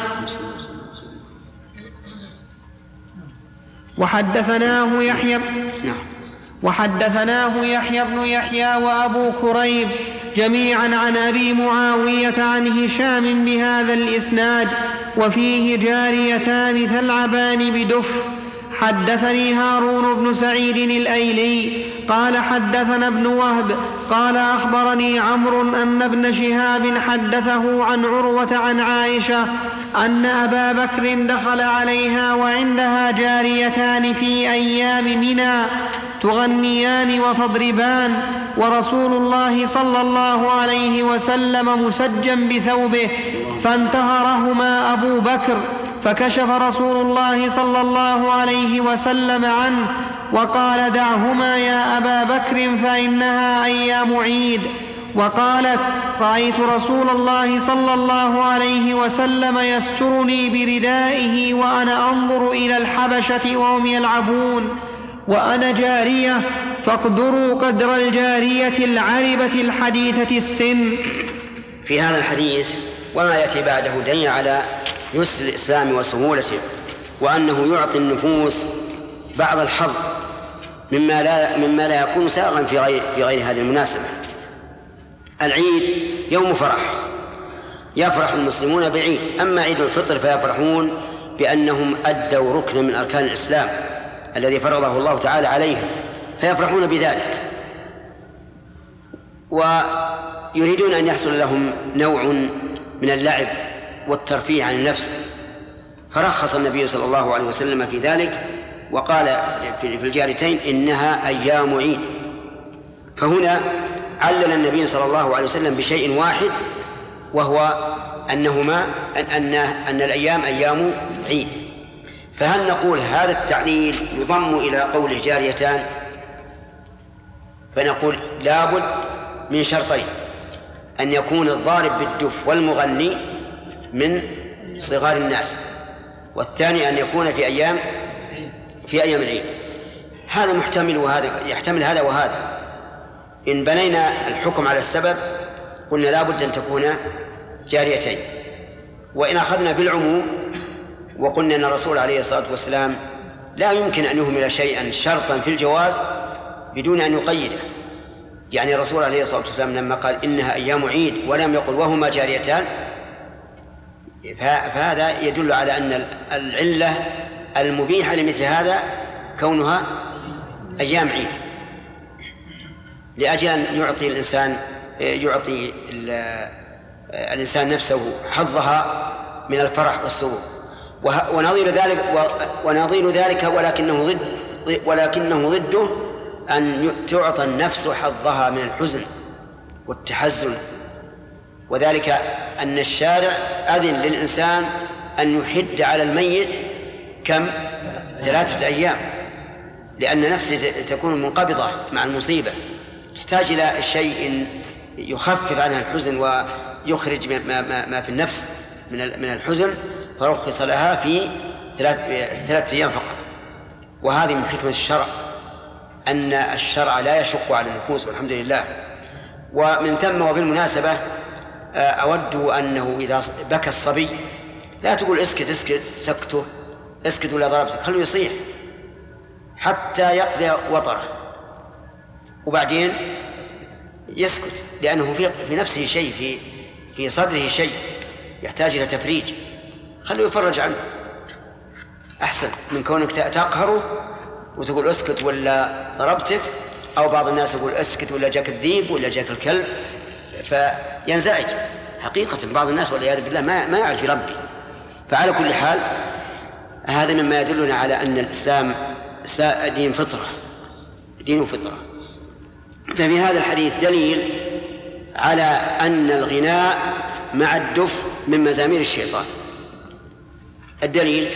وحدثناه يحيى بن يحيى وأبو كريب جميعا عن أبي معاوية عن هشام بهذا الإسناد، وفيه جاريتان تلعبان بدف. حدثني هارون بن سعيد الأيلي قال حدثنا ابن وهب قال أخبرني عمرو أن ابن شهاب حدثه عن عروة عن عائشة أن أبا بكر دخل عليها وعندها جاريتان في أيام منى تغنيان وتضربان، ورسول الله صلى الله عليه وسلم مسجا بثوبه، فانتهرهما أبو بكر، فكشف رسول الله صلى الله عليه وسلم عنه وقال: دعهما يا أبا بكر فإنها أيام عيد. وقالت: رأيت رسول الله صلى الله عليه وسلم يسترني بردائه وأنا أنظر إلى الحبشة وهم يلعبون وأنا جارية، فاقدروا قدر الجارية العربة الحديثة السن. في هذا الحديث وما يأتي بعده دليل على يسر الإسلام وسهولته، وأنه يعطي النفوس بعض الحظ مما لا يكون سائغا في غير هذه المناسبة. العيد يوم فرح، يفرح المسلمون بالعيد. أما عيد الفطر فيفرحون بأنهم أدوا ركنا من أركان الإسلام الذي فرضه الله تعالى عليهم، فيفرحون بذلك، ويريدون أن يحصل لهم نوع من اللعب والترفيه عن النفس، فرخص النبي صلى الله عليه وسلم في ذلك، وقال في الجاريتين: إنها أيام عيد. فهنا علل النبي صلى الله عليه وسلم بشيء واحد، وهو أن الأيام أيام عيد. فهل نقول هذا التعليل يضم إلى قوله جاريتان؟ فنقول لابد من شرطين: أن يكون الضارب بالدف والمغني من صغار الناس، والثاني أن يكون في أيام العيد. هذا محتمل وهذا يحتمل هذا وهذا. إن بنينا الحكم على السبب قلنا لابد أن تكون جاريتين، وإن أخذنا بالعموم وقلنا أن الرسول عليه الصلاة والسلام لا يمكن أن يهمل شيئا شرطا في الجواز بدون أن يقيده. يعني الرسول عليه الصلاة والسلام لما قال إنها أيام عيد ولم يقل وهما جاريتان، فهذا يدل على أن العلة المبيحة لمثل هذا كونها أيام عيد، لأجل أن يعطي الإنسان نفسه حظها من الفرح والسرور. ونظير ذلك ولكنه ضده أن تعطى النفس حظها من الحزن والتحزن، وذلك أن الشارع أذن للإنسان أن يحد على الميت كم؟ 3 أيام، لأن نفسه تكون منقبضة مع المصيبة، تحتاج إلى شيء يخفف عنها الحزن ويخرج ما في النفس من الحزن، فرخص لها في 3 أيام فقط. وهذه من حكمة الشرع، أن الشرع لا يشق على النفوس والحمد لله. ومن ثم وبالمناسبة أود أنه إذا بكى الصبي لا تقول اسكت اسكت ولا ضربتك، خليه يصيح حتى يقضي وطره وبعدين يسكت، لأنه في نفسه شيء، في صدره شيء يحتاج إلى تفريج، خليه يفرج عنه أحسن من كونك تقهره وتقول اسكت ولا ضربتك، أو بعض الناس يقول اسكت ولا جاك الذيب ولا جاك الكلب فينزعج. حقيقة بعض الناس والعياذ بالله ما يعرف يربي. فعلى كل حال هذا مما يدلنا على أن الإسلام دين فطرة. ففي هذا الحديث دليل على أن الغناء مع الدف من مزامير الشيطان. الدليل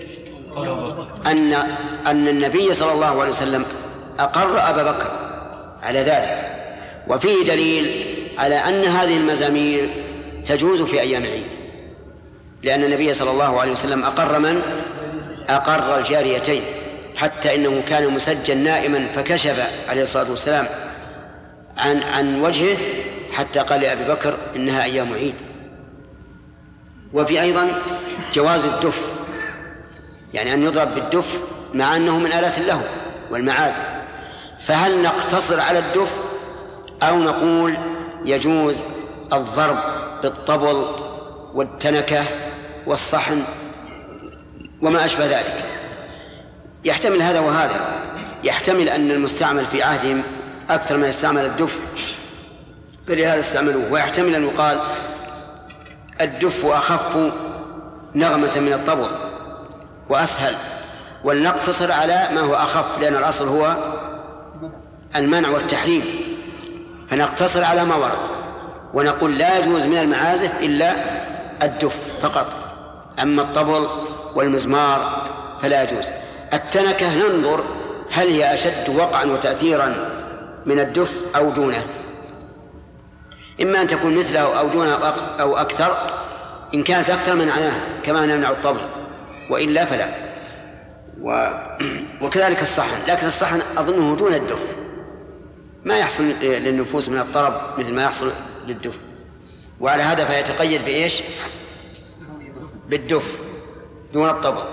أن النبي صلى الله عليه وسلم أقر أبا بكر على ذلك، وفيه دليل على أن هذه المزامير تجوز في أيام العيد، لأن النبي صلى الله عليه وسلم أقر الجاريتين، حتى إنه كان مسجل نائما فكشف عليه الصلاة والسلام عن وجهه حتى قال لأبي بكر إنها أيام عيد. وفي أيضا جواز الدف، يعني أن يضرب بالدف مع أنه من آلات اللهو والمعازف. فهل نقتصر على الدف أو نقول يجوز الضرب بالطبل والتنكة والصحن وما أشبه ذلك؟ يحتمل هذا وهذا. يحتمل أن المستعمل في عهدهم أكثر ما يستعمل الدف فلهذا استعملوه، ويحتمل أن يقال الدف أخف نغمة من الطبل وأسهل، ولنقتصر على ما هو أخف، لأن الأصل هو المنع والتحريم، فنقتصر على ما ورد ونقول لا يجوز من المعازف إلا الدف فقط، أما الطبل والمزمار فلا يجوز. التنكة ننظر هل هي أشد وقعا وتأثيرا من الدف أو دونه، إما أن تكون مثله أو دونه أو أكثر. إن كانت أكثر منعناها كما نمنع الطبل، وإلا فلا. وكذلك الصحن، لكن الصحن أظنه دون الدف، ما يحصل للنفوس من الطرب مثل ما يحصل للدف، وعلى هذا فيتقيد بإيش؟ بالدف دون الطبل.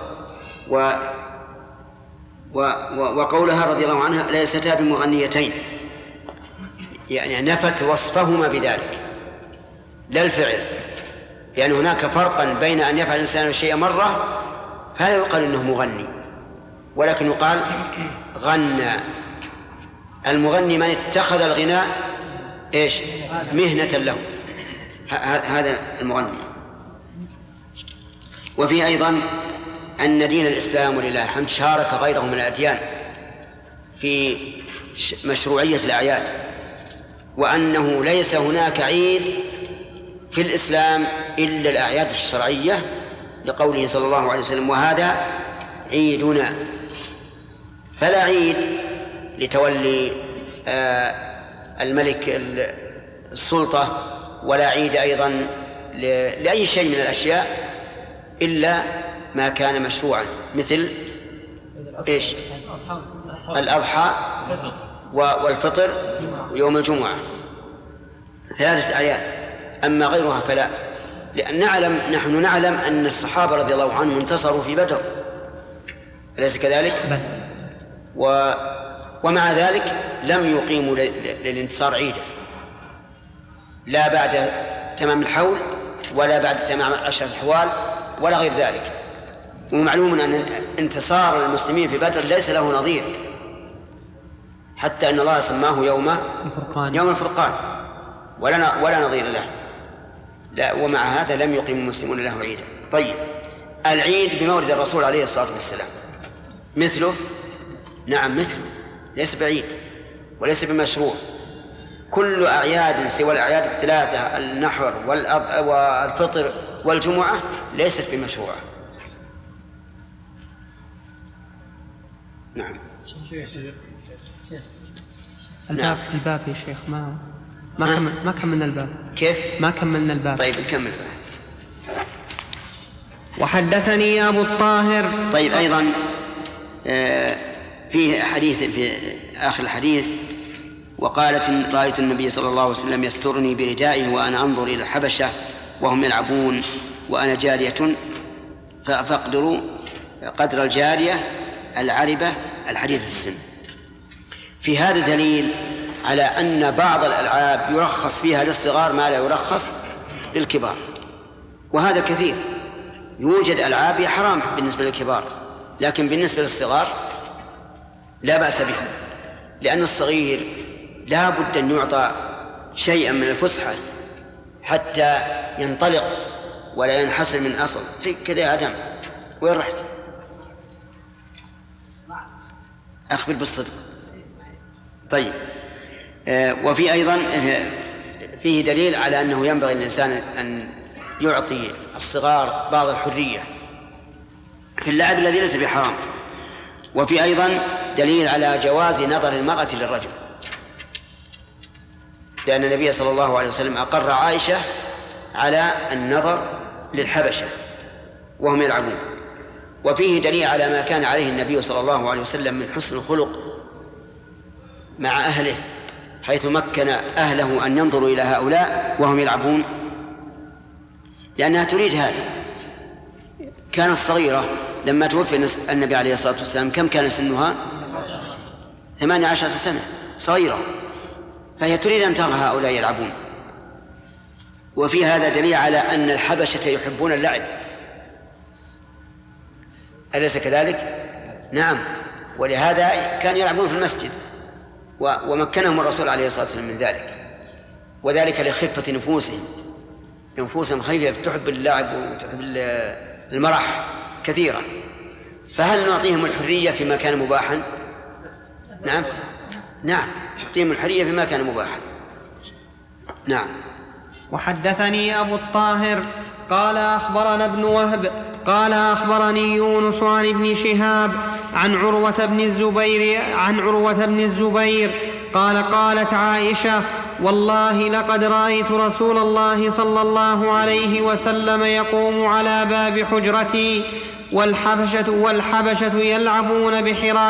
وقولها رضي الله عنها ليستا بمغنيتين، يعني نفت وصفهما بذلك لا الفعل، لأن هناك فرقا بين أن يفعل الإنسان الشيء مرة فلا يقال إنه مغني، ولكن يقال غنى. المغني من اتخذ الغناء إيش؟ مهنة له، هذا المغني. وفي أيضا أن دين الإسلام ولله الحمد شارك غيره من الأديان في مشروعية الأعياد، وأنه ليس هناك عيد في الإسلام إلا الأعياد الشرعية، لقوله صلى الله عليه وسلم وهذا عيدنا. فلا عيد لتولي الملك السلطة، ولا عيد أيضا لأي شيء من الأشياء إلا ما كان مشروعا، مثل إيش؟ الأضحى والفطر ويوم الجمعة، 3 أعياد. أما غيرها فلا، لأن نحن نعلم أن الصحابة رضي الله عنهم انتصروا في بدر، أليس كذلك؟ ومع ذلك لم يقيموا للانتصار عيدا، لا بعد تمام الحول ولا بعد تمام 10 الحوال ولا غير ذلك. ومعلوم أن انتصار المسلمين في بدر ليس له نظير، حتى أن الله سماه يوم الفرقان ولا نظير له. لا، ومع هذا لم يقيم المسلمون له عيدا. طيب، العيد بمولد الرسول عليه الصلاة والسلام مثله؟ نعم مثله، ليس بعيد وليس بمشروع. كل أعياد سوى الأعياد الثلاثة النحر والفطر والجمعة ليست بمشروعة. نعم. الباب يا شيخ ما كملنا الباب. كيف؟ ما كملنا الباب. طيب نكمل الباب. وحدثني أبو الطاهر. طيب أيضا في حديث في آخر الحديث وقالت رأيت النبي صلى الله عليه وسلم يسترني بردائه وأنا أنظر إلى الحبشة وهم يلعبون وأنا جارية فأقدروا قدر الجارية العربة الحديث السن. في هذا دليل على أن بعض الألعاب يرخص فيها للصغار ما لا يرخص للكبار، وهذا كثير. يوجد ألعاب حرام بالنسبة للكبار لكن بالنسبة للصغار لا بأس بها، لأن الصغير لا بد أن يعطى شيئا من الفسحة حتى ينطلق ولا ينحسر من أصل. زي كذا يا آدم، وين رحت؟ أخبر بالصدق. طيب وفي أيضا فيه دليل على أنه ينبغي للإنسان أن يعطي الصغار بعض الحرية في اللعب الذي ليس بحرام. وفي أيضا دليل على جواز نظر المرأة للرجل، لأن النبي صلى الله عليه وسلم أقر عائشة على النظر للحبشة وهم يلعبون. وفيه دليل على ما كان عليه النبي صلى الله عليه وسلم من حسن الخلق مع أهله، حيث مكن أهله أن ينظروا إلى هؤلاء وهم يلعبون، لأنها تريد هذا. كانت صغيرة لما توفي النبي عليه الصلاة والسلام، كم كان سنها؟ 18 سنة، صغيرة، فهي تريد أن ترى هؤلاء يلعبون. وفي هذا دليل على أن الحبشة يحبون اللعب، أليس كذلك؟ نعم، ولهذا كانوا يلعبون في المسجد ومكنهم الرسول عليه الصلاة والسلام من ذلك، وذلك لخفة نفوسهم خفيفة تحب اللعب وتحب المرح كثيرا. فهل نعطيهم الحرية فيما كان مباحا؟ نعم نعطيهم الحرية فيما كان مباحا. نعم. وحدثني أبو الطاهر قال أخبرنا ابن وهب قال أخبرني يونس عن ابن شهاب عن عروة بن الزبير قال قالت عائشة والله لقد رأيت رسول الله صلى الله عليه وسلم يقوم على باب حجرتي والحبشة يلعبون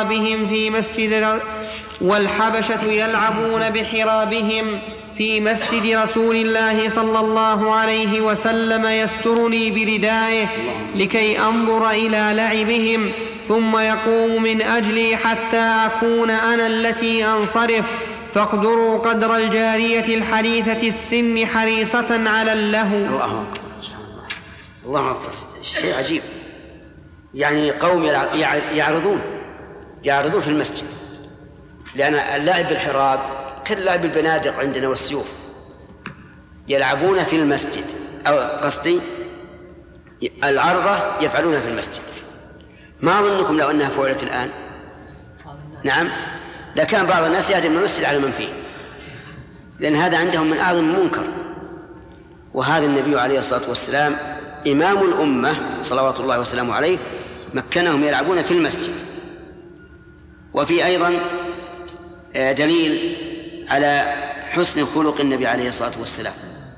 بحرابهم في مسجد رسول الله صلى الله عليه وسلم يسترني بردائه لكي أنظر إلى لعبهم ثم يقوم من أجلي حتى أكون أنا التي أنصرف فاقدروا قدر الجارية الحديثة السن حريصة على اللهو. الله أكبر، الله أكبر، شيء عجيب. يعني قوم يعرضون في المسجد، لأن اللعب بالحراب كاللعب بالبنادق عندنا والسيوف، يلعبون في المسجد، أو قصدي العرضة يفعلونها في المسجد. ما أظنكم لو أنها فعلت الآن نعم لكان بعض الناس يهدم المسجد على من فيه، لأن هذا عندهم من أعظم المنكر. وهذا النبي عليه الصلاة والسلام إمام الأمة صلوات الله وسلامه عليه مكنهم يلعبون في المسجد. وفي أيضا دليل على حسن خلق النبي عليه الصلاة والسلام،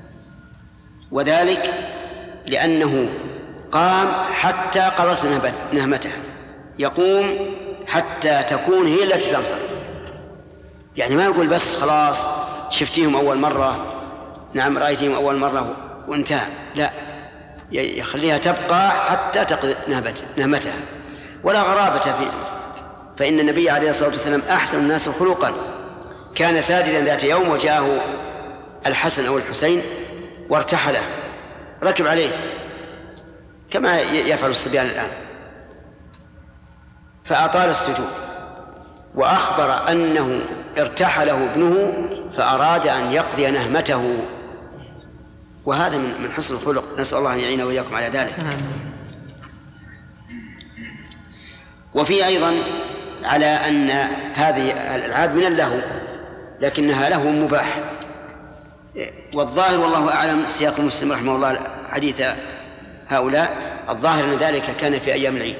وذلك لأنه قام حتى قضت نهمته، يقوم حتى تكون هي التي تنصرف. يعني ما يقول بس خلاص شفتيهم أول مرة، نعم رأيتهم أول مرة وانتهى، لا، يخليها تبقى حتى تقضي نهمتها. ولا غرابة فيه، فإن النبي عليه الصلاة والسلام أحسن الناس خلقا، كان ساجدا ذات يوم وجاءه الحسن أو الحسين وارتحله، ركب عليه كما يفعل الصبيان الآن، فأطال السجود، وأخبر أنه ارتحله ابنه فأراد أن يقضي نهمته. وهذا من حسن الخلق، نسأل الله أن يعين وإياكم على ذلك. وفي أيضا على أن هذه الألعاب من اللهو لكنها لهو مباح. والظاهر والله أعلم سياق مسلم رحمه الله حديث هؤلاء، الظاهر أن ذلك كان في أيام العيد.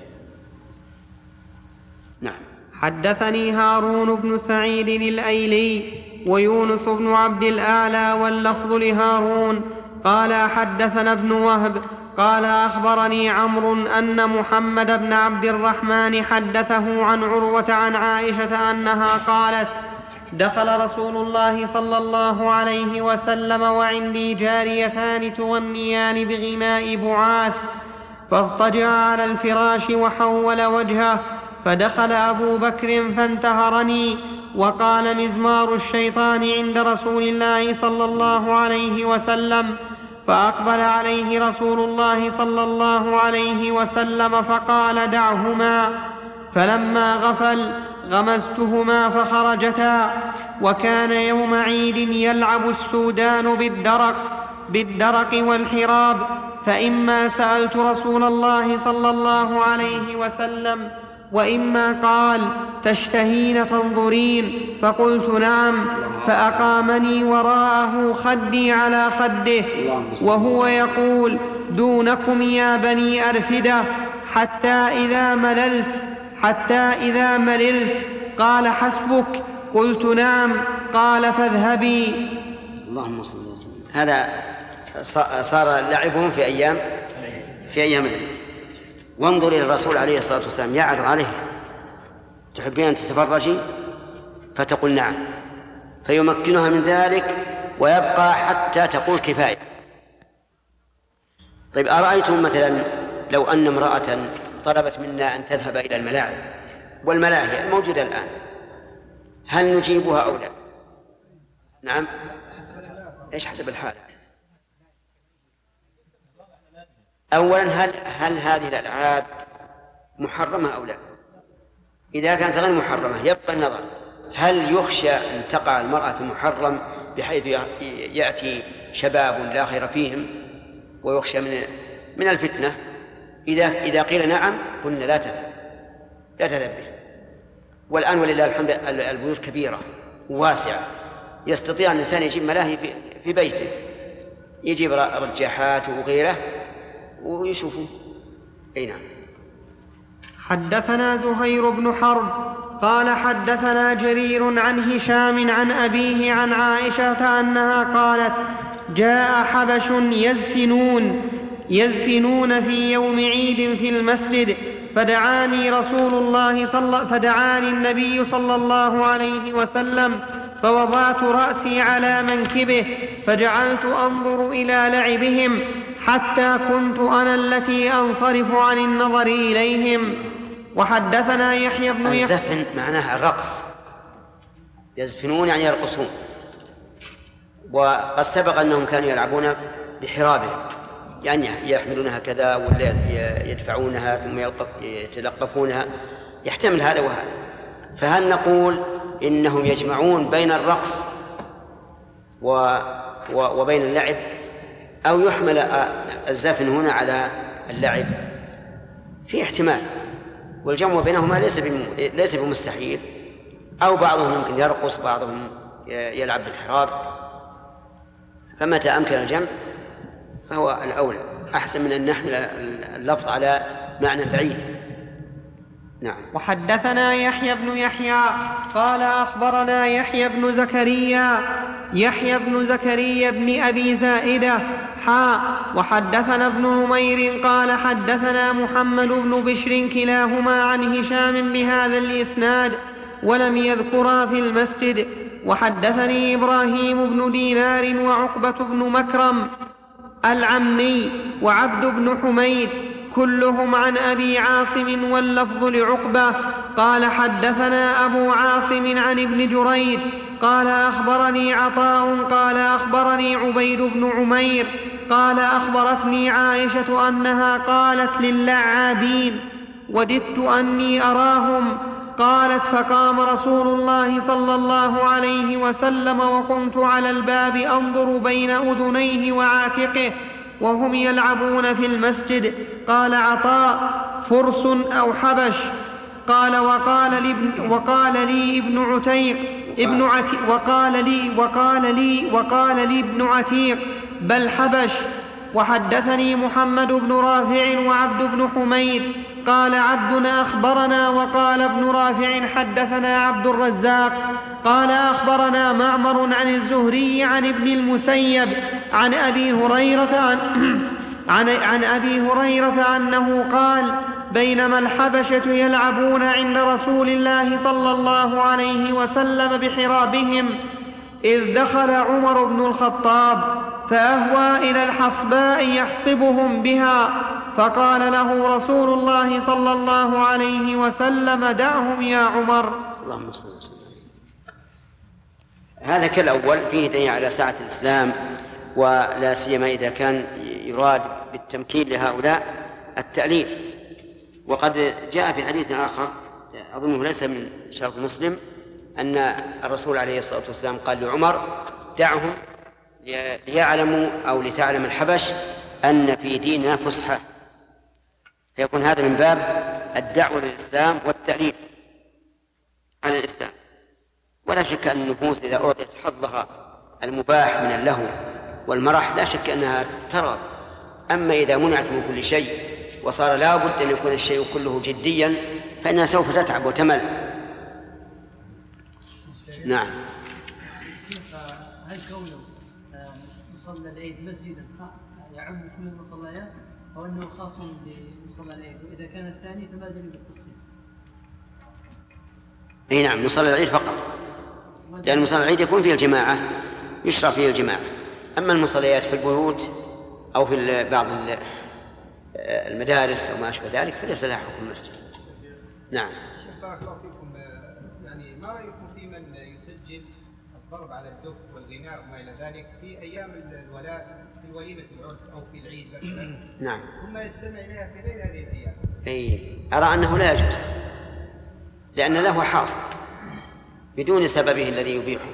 نعم. حدثني هارون بن سعيد الأيلي ويونس بن عبد الأعلى واللفظ لهارون قال حدثنا ابن وهب قال أخبرني عمرو أن محمد بن عبد الرحمن حدثه عن عروة عن عائشة أنها قالت دخل رسول الله صلى الله عليه وسلم وعندي جاريتان تغنيان بغناء بعاث، فاضطجع على الفراش وحول وجهه، فدخل أبو بكر فانتهرني وقال مزمار الشيطان عند رسول الله صلى الله عليه وسلم، فأقبل عليه رسول الله صلى الله عليه وسلم فقال دعهما، فلما غفل غمزتهما فخرجتا. وكان يوم عيد يلعب السودان بالدرق والحراب، فإما سألت رسول الله صلى الله عليه وسلم وإما قال تشتهين تنظرين، فقلت نعم، فأقامني وراءه خدي على خده وهو يقول دونكم يا بني أرفدة حتى إذا مللت قال حسبك، قلت نعم، قال فاذهبي. اللهم صل وسلم. هذا صار لعبهم في أيام العيد. وانظر إلى الرسول عليه الصلاة والسلام يعرض عليه تحبين أن تتفرجي فتقول نعم، فيمكنها من ذلك ويبقى حتى تقول كفاية. طيب أرأيتم مثلا لو أن امرأة طلبت منا أن تذهب إلى الملاعب والملاهي الموجودة الآن، هل نجيبها أو لا؟ نعم. إيش حسب الحال؟ أولا هل هذه الألعاب محرمة أو لا؟ إذا كانت غير محرمة يبقى النظر، هل يخشى أن تقع المرأة في المحرم بحيث يأتي شباب لا خير فيهم ويخشى من الفتنة؟ إذا قيل نعم قلنا لا تذهب به. والآن ولله الحمد البيوت كبيرة وواسعة، يستطيع الإنسان يجيب ملاهي في بيته، يجيب رجاحات وغيره ويشوفوا. أي نعم. حدثنا زهير بن حرب قال حدثنا جرير عن هشام عن أبيه عن عائشة أنها قالت جاء حبش يزفنون في يوم عيد في المسجد، فدعاني النبي صلى الله عليه وسلم، فوضعت رأسي على منكبه فجعلت أنظر إلى لعبهم حتى كنت أنا التي أنصرف عن النظر إليهم. وحدثنا يحيى بن الزفن معناها الرقص، يزفنون يعني يرقصون. وقد سبق أنهم كانوا يلعبون بحرابهم، يعني يحملونها كذا ولا يدفعونها ثم يتلقفونها، يحتمل هذا وهذا. فهل نقول إنهم يجمعون بين الرقص وبين اللعب، أو يحمل الزفن هنا على اللعب؟ في احتمال، والجمع بينهما ليس بمستحيل، أو بعضهم يمكن يرقص بعضهم يلعب بالحراب، فمتى أمكن الجمع فهو الأولى، أحسن من أن نحمل اللفظ على معنى بعيد. نعم. وحدثنا يحيى بن يحيى قال أخبرنا يحيى بن زكريا بن أبي زائدة وحدثنا ابن نمير قال حدثنا محمد بن بشر كلاهما عن هشام بهذا الإسناد ولم يذكرا في المسجد. وحدثني إبراهيم بن دينار وعقبة بن مكرم العمي وعبد بن حميد كلهم عن أبي عاصم واللفظ لعقبة قال حدثنا أبو عاصم عن ابن جريج قال أخبرني عطاء قال أخبرني عبيد بن عمير قال أخبرتني عائشة أنها قالت للعابين وددت أني أراهم. قالت فقام رسول الله صلى الله عليه وسلم وقمت على الباب أنظر بين أذنيه وعاتقه وهم يلعبون في المسجد. قال عطاء فرس أو حبش. قال وقال لي ابن عتيق بل حبش. وحدثني محمد بن رافع وعبد بن حميد قال عبد أخبرنا وقال ابن رافع حدثنا عبد الرزاق قال أخبرنا معمر عن الزهري عن ابن المسيب عن أبي هريرة أنه قال بينما الحبشة يلعبون عند رسول الله صلى الله عليه وسلم بحرابهم إذ دخل عمر بن الخطاب فأهوى إلى الحصباء يحصبهم بها، فقال له رسول الله صلى الله عليه وسلم دعهم يا عمر. اللهم صل وسلم. هذا كالأول فيه دليل على سعة الإسلام، ولا سيما إذا كان يراد بالتمكين لهؤلاء التأليف. وقد جاء في حديث آخر أظنه ليس من شرط مسلم أن الرسول عليه الصلاة والسلام قال لعمر دعهم ليعلموا أو لتعلم الحبش أن في ديننا فسحة، فيكون هذا من باب الدعوة للإسلام والتأليف على الإسلام. ولا شك أن النفوس إذا أعطت حظها المباح من اللهو والمرح لا شك أنها ترى. أما إذا منعت من كل شيء وصار لا بد أن يكون الشيء كله جديا فإنها سوف تتعب وتمل. نعم. هل كونه مصلى العيد مسجدا يعم كل المصليات أو أنه خاص بمصلى العيد؟ وإذا كان الثاني فما دليل التخصيص؟ أي نعم، مصلى العيد فقط، لأن مصلى العيد يكون فيه الجماعة، يشرع فيه الجماعة. أما المصليات في البيوت أو في بعض المدارس أو ما أشبه ذلك فليس لها حكم المسجد. نعم. شيخ بارك الله فيكم، يعني ما رأيكم في من يسجل الضرب على الدف والغناء وما إلى ذلك في أيام الولاء في وليمة العرس أو في العيد مثلا؟ نعم. ثم يستمع إليها في غير هذه الأيام. أي أرى أنه لا يجوز، لأن له حاصل بدون سببه الذي يبيحه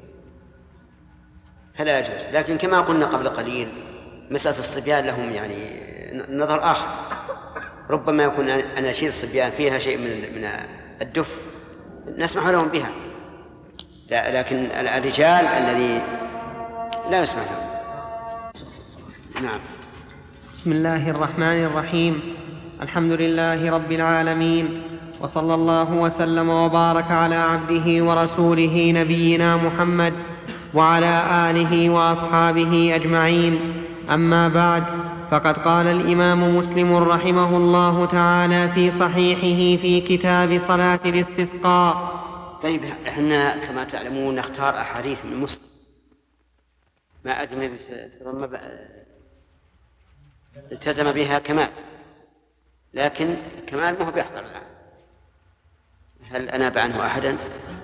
فلا يجوز. لكن كما قلنا قبل قليل مسألة الصبيان لهم يعني نظر آخر، ربما يكون أناشيد الصبيان فيها شيء من الدف نسمح لهم بها، لكن الرجال الذي لا يسمح لهم. نعم. بسم الله الرحمن الرحيم. الحمد لله رب العالمين، وصلى الله وسلم وبارك على عبده ورسوله نبينا محمد وعلى آله وأصحابه أجمعين. أما بعد، فقد قال الإمام مسلم رحمه الله تعالى في صحيحه في كتاب صلاة الاستسقاء. طيب، احنا كما تعلمون نختار أحاديث من مسلم، ما أدري التزم بها كمال، لكن كمال ما هو بيحضر الآن. هل أناب عنه أحدا؟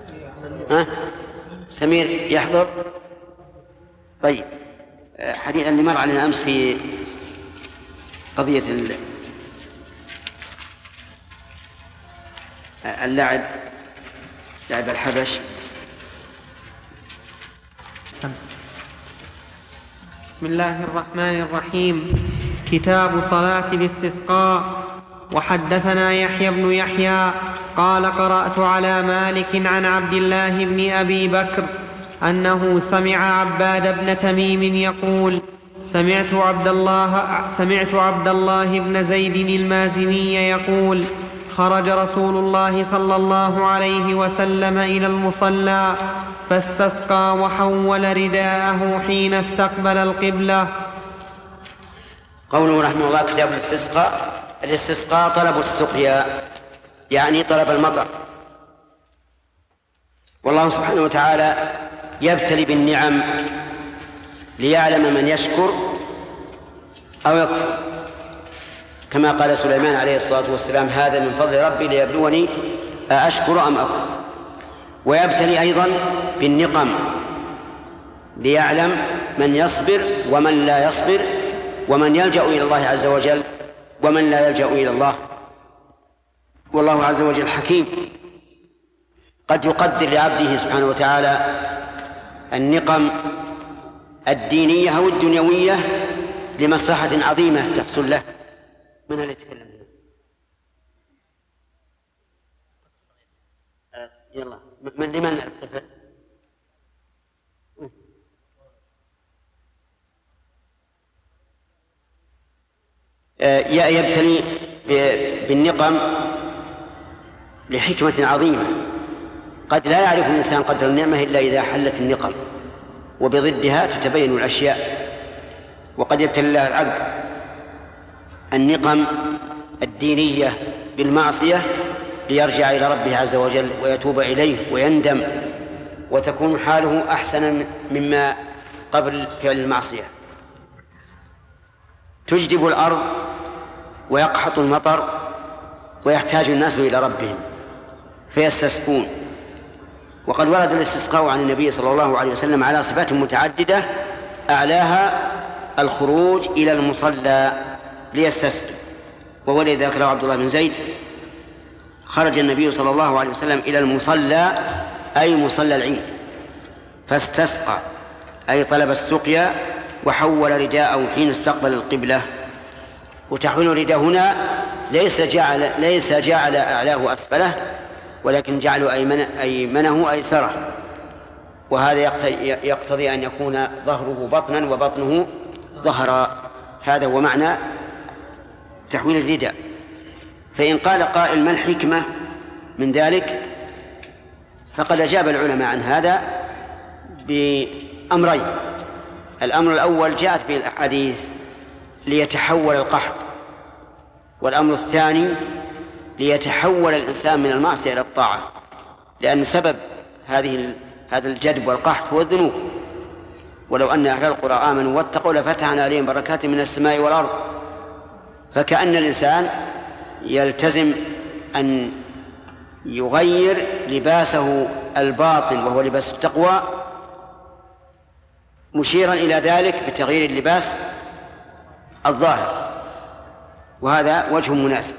سمير يحضر؟ طيب، حديث اللي مر علينا أمس في قضية اللعب، لعب الحبش. بسم الله الرحمن الرحيم. كتاب صلاة الاستسقاء. وحدثنا يحيى بن يحيى قال قرأت على مالك عن عبد الله بن أبي بكر أنه سمع عباد بن تميم يقول سمعت عبد الله بن زيد المازني يقول خرج رسول الله صلى الله عليه وسلم إلى المصلى فاستسقى وحول رداءه حين استقبل القبلة. قوله رحمه الله كتاب الاستسقاء طلب السقيا، يعني طلب المطر. والله سبحانه وتعالى يبتلي بالنعم ليعلم من يشكر أو يكفر، كما قال سليمان عليه الصلاة والسلام هذا من فضل ربي ليبلوني أشكر أم أكفر. ويبتلي أيضا بالنقم ليعلم من يصبر ومن لا يصبر، ومن يلجأ إلى الله عز وجل ومن لا يلجأ إلى الله. والله عز وجل حكيم، قد يقدر لعبده سبحانه وتعالى النقم الدينية أو الدنيوية لمصلحة عظيمة تحصل له. من اللي يتكلم؟ يلا من لمن الطفل؟ يبتلي بالنقم لحكمة عظيمة. قد لا يعرف الإنسان قدر النعمة إلا إذا حلت النقم، وبضدها تتبين الأشياء. وقد يبتلي الله العبد النقم الدينية بالمعصية ليرجع إلى ربه عز وجل ويتوب إليه ويندم، وتكون حاله أحسن مما قبل فعل المعصية. تجدب الأرض ويقحط المطر ويحتاج الناس إلى ربهم فيستسقون. وقد ورد الاستسقاء عن النبي صلى الله عليه وسلم على صفات متعددة، أعلاها الخروج إلى المصلى ليستسقي. وولد ذكره عبد الله بن زيد: خرج النبي صلى الله عليه وسلم إلى المصلى أي مصلى العيد فاستسقى، أي طلب السقيا، وحول رداءه حين استقبل القبلة. وتحويل الرداء هنا ليس جعل أعلاه أسفله، ولكن جعل أيمنه أيسره، وهذا يقتضي أن يكون ظهره بطنا وبطنه ظهرا. هذا هو معنى تحويل الرداء. فإن قال قائل: ما الحكمة من ذلك؟ فقد أجاب العلماء عن هذا بأمرين. الأمر الأول جاءت به الأحاديث ليتحول القحط، والأمر الثاني ليتحول الإنسان من المعصية إلى الطاعة، لأن سبب هذا الجدب والقحط هو الذنوب. ولو أن أهل القرى آمنوا واتقوا لفتحنا عليهم بركات من السماء والأرض. فكأن الإنسان يلتزم أن يغير لباسه الباطن وهو لباس التقوى، مشيرا إلى ذلك بتغيير اللباس الظاهر، وهذا وجه مناسب.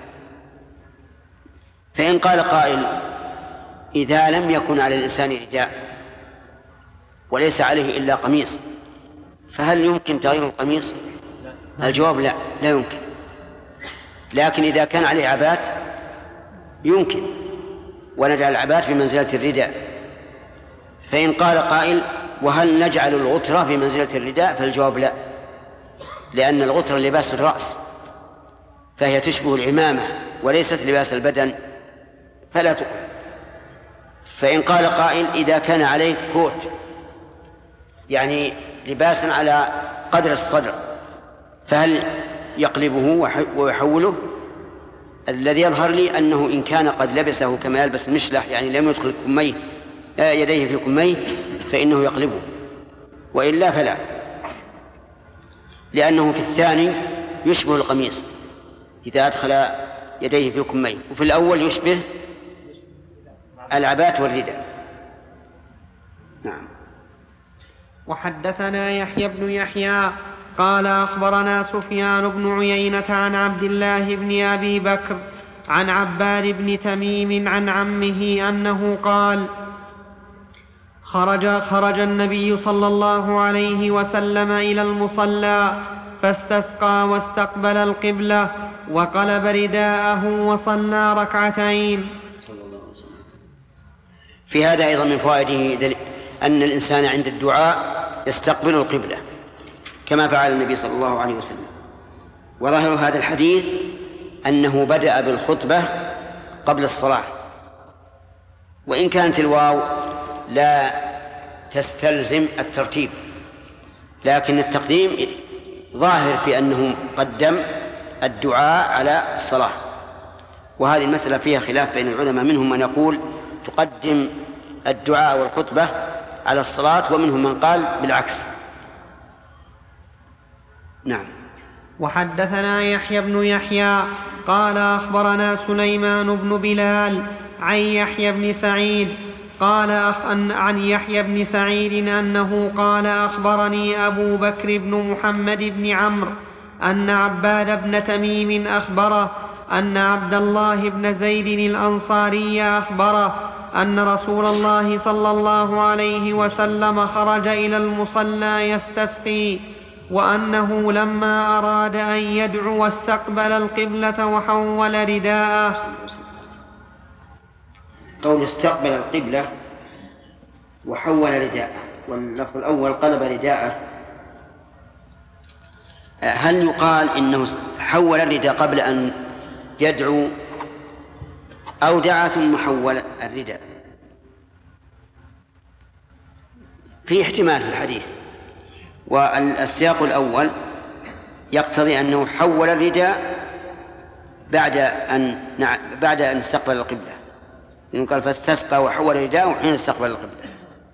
فإن قال قائل: إذا لم يكن على الإنسان رداء وليس عليه إلا قميص، فهل يمكن تغيير القميص؟ الجواب: لا يمكن. لكن إذا كان عليه عبات يمكن، ونجعل العبات بمنزلة الرداء. فإن قال قائل: وهل نجعل الغترة بمنزلة الرداء؟ فالجواب: لا، لأن الغترة لباس الرأس، فهي تشبه العمامة وليست لباس البدن، فلا تقبل. فإن قال قائل: إذا كان عليه كوت، يعني لباسا على قدر الصدر، فهل يقلبه ويحوله؟ الذي يظهر لي أنه إن كان قد لبسه كما يلبس المشلح، يعني لم يدخل يديه في كميه، فإنه يقلبه، وإلا فلا، لأنه في الثاني يشبه القميص إذا أدخل يديه في كميه، وفي الأول يشبه العبات والرداء. نعم. وحدثنا يحيى بن يحيى قال أخبرنا سفيان بن عيينة عن عبد الله بن أبي بكر عن عباد بن تميم عن عمه أنه قال: خرج النبي صلى الله عليه وسلم إلى المصلى فاستسقى واستقبل القبلة وقلب رداءه وصلى ركعتين. في هذا أيضا من فوائده أن الإنسان عند الدعاء يستقبل القبلة كما فعل النبي صلى الله عليه وسلم. وظاهر هذا الحديث أنه بدأ بالخطبة قبل الصلاة، وإن كانت الواو لا تستلزم الترتيب، لكن التقديم ظاهر في أنه قدم الدعاء على الصلاة. وهذه المسألة فيها خلاف بين العلماء، منهم من يقول تقدم الدعاء والخطبة على الصلاة، ومنهم من قال بالعكس. نعم. وحدثنا يحيى بن يحيى قال أخبرنا سليمان بن بلال عن يحيى بن سعيد قال عن يحيى بن سعيد أنه قال: أخبرني أبو بكر بن محمد بن عمرو أن عباد بن تميم أخبره أن عبد الله بن زيد الأنصاري أخبره أن رسول الله صلى الله عليه وسلم خرج إلى المصلى يستسقي، وأنه لما أراد أن يدعو استقبل القبلة وحول رداءه. قول استقبل القبلة وحول رداءه، واللفظ الأول قلب رداءه، هل يقال إنه حول الرداء قبل أن يدعو أو دعا ثم حول الرداء؟ في احتمال في الحديث، والسياق الأول يقتضي أنه حول الرداء بعد أن استقبل القبلة، إنه قال فاستسقى وحول الرداء حين استقبل القبلة.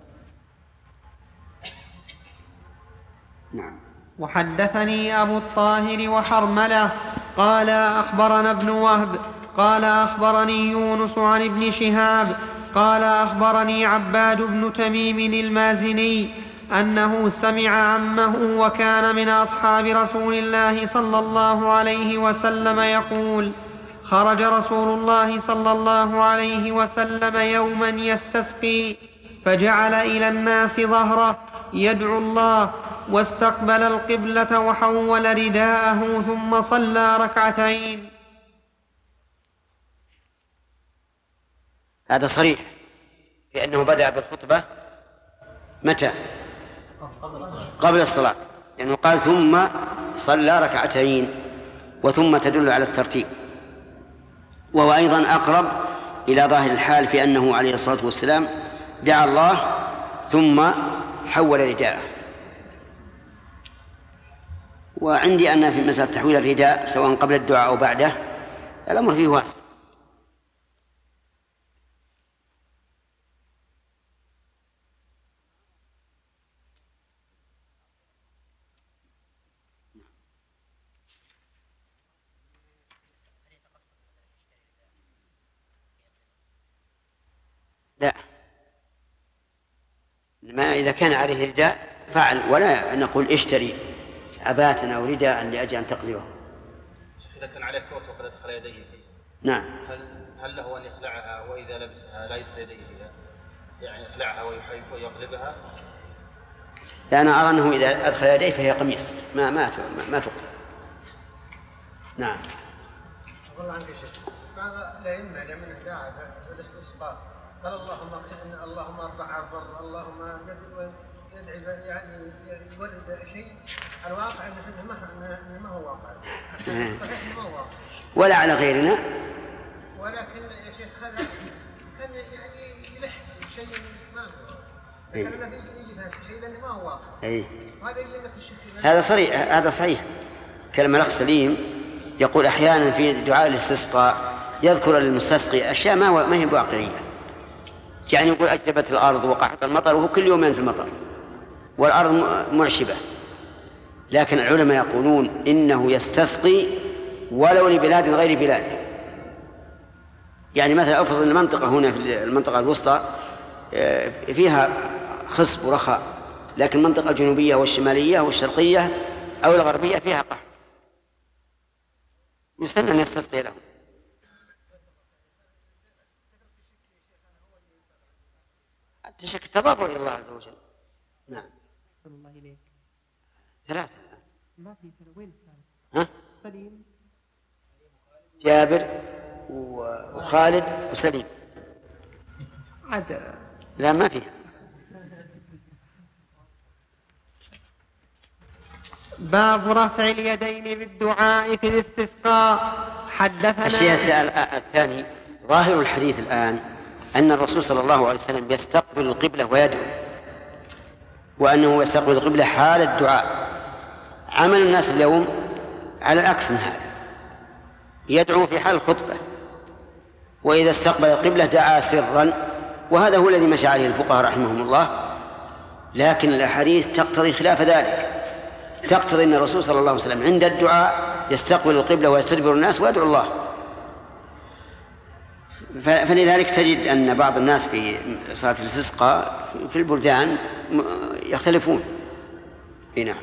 نعم. وحدثني أبو الطاهر وحرملة قال أخبرنا ابن وهب قال أخبرني يونس عن ابن شهاب قال أخبرني عباد بن تميم المازني أنه سمع عمه وكان من أصحاب رسول الله صلى الله عليه وسلم يقول: خرج رسول الله صلى الله عليه وسلم يوما يستسقي فجعل إلى الناس ظهره يدعو الله، واستقبل القبلة وحول رداءه ثم صلى ركعتين. هذا صريح لأنه بدأ بالخطبة متى؟ قبل الصلاة، لأنه قال ثم صلى ركعتين، وثم تدل على الترتيب، وهو أيضا أقرب إلى ظاهر الحال في أنه عليه الصلاة والسلام دعا الله ثم حول رداءه. وعندي أن في مسألة تحويل الرداء سواء قبل الدعاء أو بعده الأمر فيه واسع. لا، ما إذا كان عليه رداء فعل، ولا نقول اشتري عباءة أو رداء لأجل أن تقلبه. إذا كان عليه كوت وقد أدخل يديه فيه، نعم، هل له أن يخلعها وإذا لبسها لا يدخل يديه فيها؟ يعني يخلعها ويقلبها؟ لا، أنا أرى أنه إذا أدخل يديه فهي قميص ما تقلب. نعم. والله عندي شيء، بعض الأئمة لمن دعا بالاستسقاء قال اللهم ارفع الضر، اللهم يدعي يعني يورد شيء، الواقع انه ما هو واقع، صحيح ما هو واقع ولا على غيرنا، ولكن يا شيخ هذا كان يعني يلح شيء ما هو، لكن يجي في هذا الشيء لانه ما هو واقع. وهذا يجي الشك، هذا صحيح. كلمة الأخ سليم يقول أحيانا في دعاء الاستسقاء يذكر للمستسقي أشياء ما هي واقعية، يعني يقول أجدبت الأرض وقحط المطر، وهو كل يوم ينزل مطر والأرض معشبة، لكن العلماء يقولون إنه يستسقي ولو لبلاد غير بلاده. يعني مثلا أفرض المنطقة هنا في المنطقة الوسطى فيها خصب ورخاء، لكن المنطقة الجنوبية والشمالية والشرقية أو الغربية فيها قحط، يستنى أن يستسقي لهم. تشك تضرع إلى الله عز وجل. نعم. صلى الله إليك. 3 ما في وين؟ ها؟ سليم، جابر وخالد وسليم. عاد لا ما فيها. باب رفع اليدين بالدعاء في الاستسقاء. حدثنا الشيء الثاني، ظاهر الحديث الآن أن الرسول صلى الله عليه وسلم يستقبل القبلة ويدعو، وأنه يستقبل القبلة حال الدعاء. عمل الناس اليوم على العكس من هذا، يدعو في حال الخطبة، وإذا استقبل القبلة دعا سرا، وهذا هو الذي مشى عليه الفقهاء رحمهم الله. لكن الأحاديث تقتضي خلاف ذلك، تقتضي أن الرسول صلى الله عليه وسلم عند الدعاء يستقبل القبلة ويستدبر الناس ويدعو الله. فلذلك تجد أن بعض الناس في صلاة الاستسقاء في البلدان يختلفون. نعم.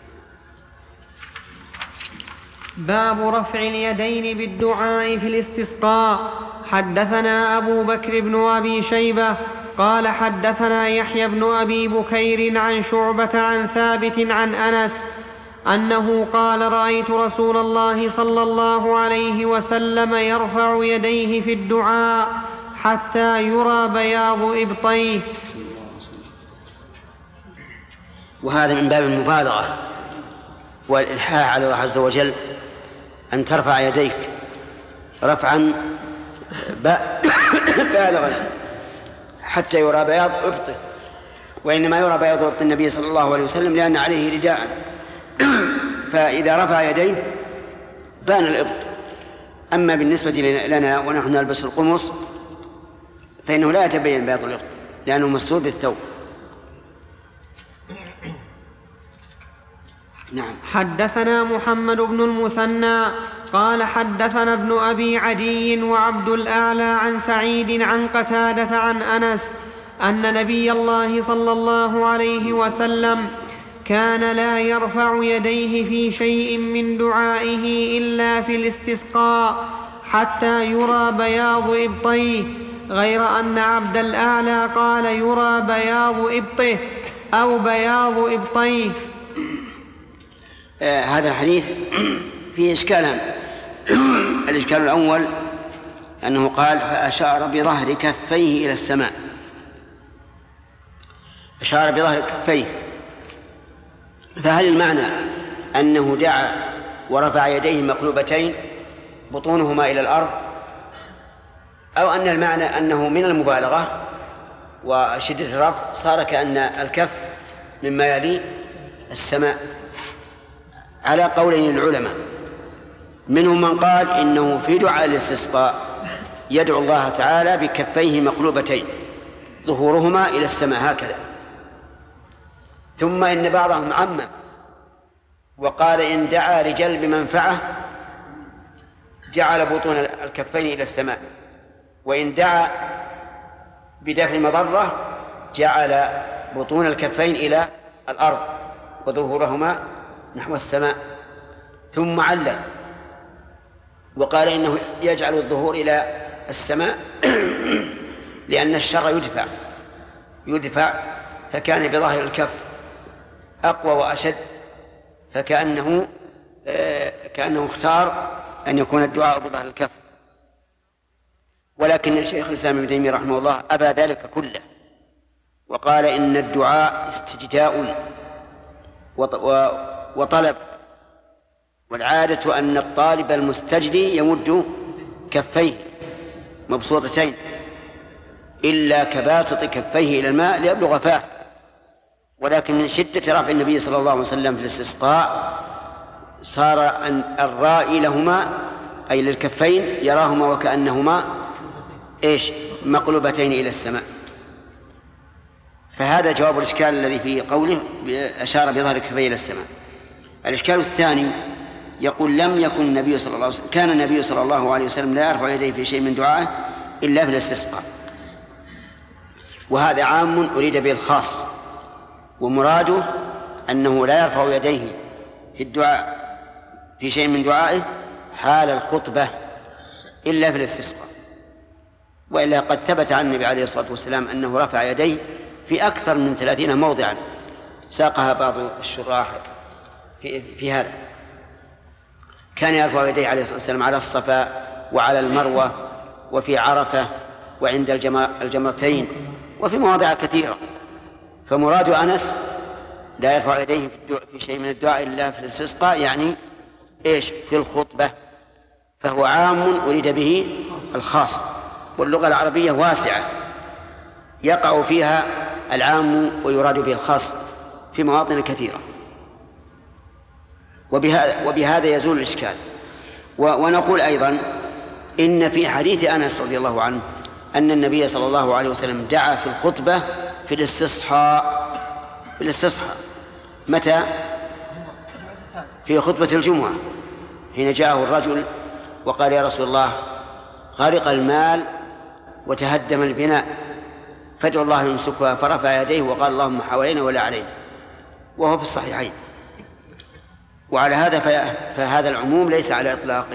باب رفع اليدين بالدعاء في الاستسقاء. حدثنا أبو بكر بن أبي شيبة قال حدثنا يحيى بن أبي بكير عن شعبة عن ثابت عن أنس أنه قال: رأيت رسول الله صلى الله عليه وسلم يرفع يديه في الدعاء حتى يرى بياض إبطيه. وهذا من باب المبالغة والإلحاح على الله عز وجل، أن ترفع يديك رفعا بالغا حتى يرى بياض إبطه، وإنما يرى بياض إبط النبي صلى الله عليه وسلم لأن عليه رداء، فإذا رفع يديه بان الإبط. أما بالنسبة لنا ونحن نلبس القمص فإنه لا يتبين بياض الإبط لأنه مستور بالثوب. نعم. حدثنا محمد بن المثنى قال حدثنا ابن أبي عدي وعبد الأعلى عن سعيد عن قتادة عن أنس أن نبي الله صلى الله عليه وسلم كان لا يرفع يديه في شيء من دعائه إلا في الاستسقاء حتى يرى بياض إبطيه، غير أن عبد الأعلى قال يرى بياض إبطه أو بياض إبطيه. هذا الحديث فيه إشكالان. الإشكال الأول أنه قال فأشار بظهر كفيه إلى السماء، أشار بظهر كفيه، فهل المعنى أنه دعا ورفع يديه مقلوبتين بطونهما إلى الأرض، أو أن المعنى أنه من المبالغة وشدة الرفع صار كأن الكف مما يلي السماء؟ على قولين العلماء، منهم من قال إنه في دعاء الاستسقاء يدعو الله تعالى بكفيه مقلوبتين ظهورهما إلى السماء هكذا، ثم إن بعضهم عمم وقال إن دعا لجلب منفعة جعل بطون الكفين إلى السماء، وإن دعا بدفع مضرة جعل بطون الكفين إلى الأرض وظهورهما نحو السماء، ثم علل وقال إنه يجعل الظهور إلى السماء لأن الشر يدفع فكان بظاهر الكف أقوى وأشد، فكأنه اختار أن يكون الدعاء بظاهر الكف. ولكن الشيخ الإسلام ابن تيمية رحمه الله أبى ذلك كله وقال إن الدعاء استجداء وطلب، والعادة أن الطالب المستجدي يمد كفيه مبسوطتين إلا كباسط كفيه إلى الماء ليبلغ فاه، ولكن من شدة رفع النبي صلى الله عليه وسلم في الاستسقاء صار أن الرائي لهما أي للكفين يراهما وكأنهما مقلوبتين إلى السماء. فهذا جواب الإشكال الذي في قوله أشار بظهر كفيه إلى السماء. الإشكال الثاني يقول لم يكن النبي صلى الله عليه وسلم كان النبي صلى الله عليه وسلم لا يرفع يديه في شيء من دعائه إلا في الاستسقاء، وهذا عام أريد به الخاص، ومراده أنه لا يرفع يديه في الدعاء في شيء من دعائه حال الخطبة إلا في الاستسقاء، وإلا قد ثبت عن النبي عليه الصلاة والسلام أنه رفع يديه في أكثر من 30 موضعا ساقها بعض الشراح في هذا. كان يرفع يديه عليه الصلاة والسلام على الصفا وعلى المروة وفي عرفة وعند الجمرتين وفي مواضع كثيرة. فمراد أنس لا يرفع يديه في شيء من الدعاء إلا في الاستسقاء يعني في الخطبة، فهو عام أريد به الخاص، واللغة العربية واسعة يقع فيها العام ويراد به الخاص في مواطن كثيرة، وبهذا يزول الإشكال. ونقول أيضا إن في حديث أنس رضي الله عنه أن النبي صلى الله عليه وسلم دعا في الخطبة في الاستصحاء متى؟ في خطبة الجمعة حين جاءه الرجل وقال يا رسول الله غرق المال وتهدم البناء فادعو الله يمسكها، فرفع يديه وقال اللهم حوالينا ولا علينا، وهو في الصحيحين. وعلى هذا فهذا العموم ليس على إطلاقه.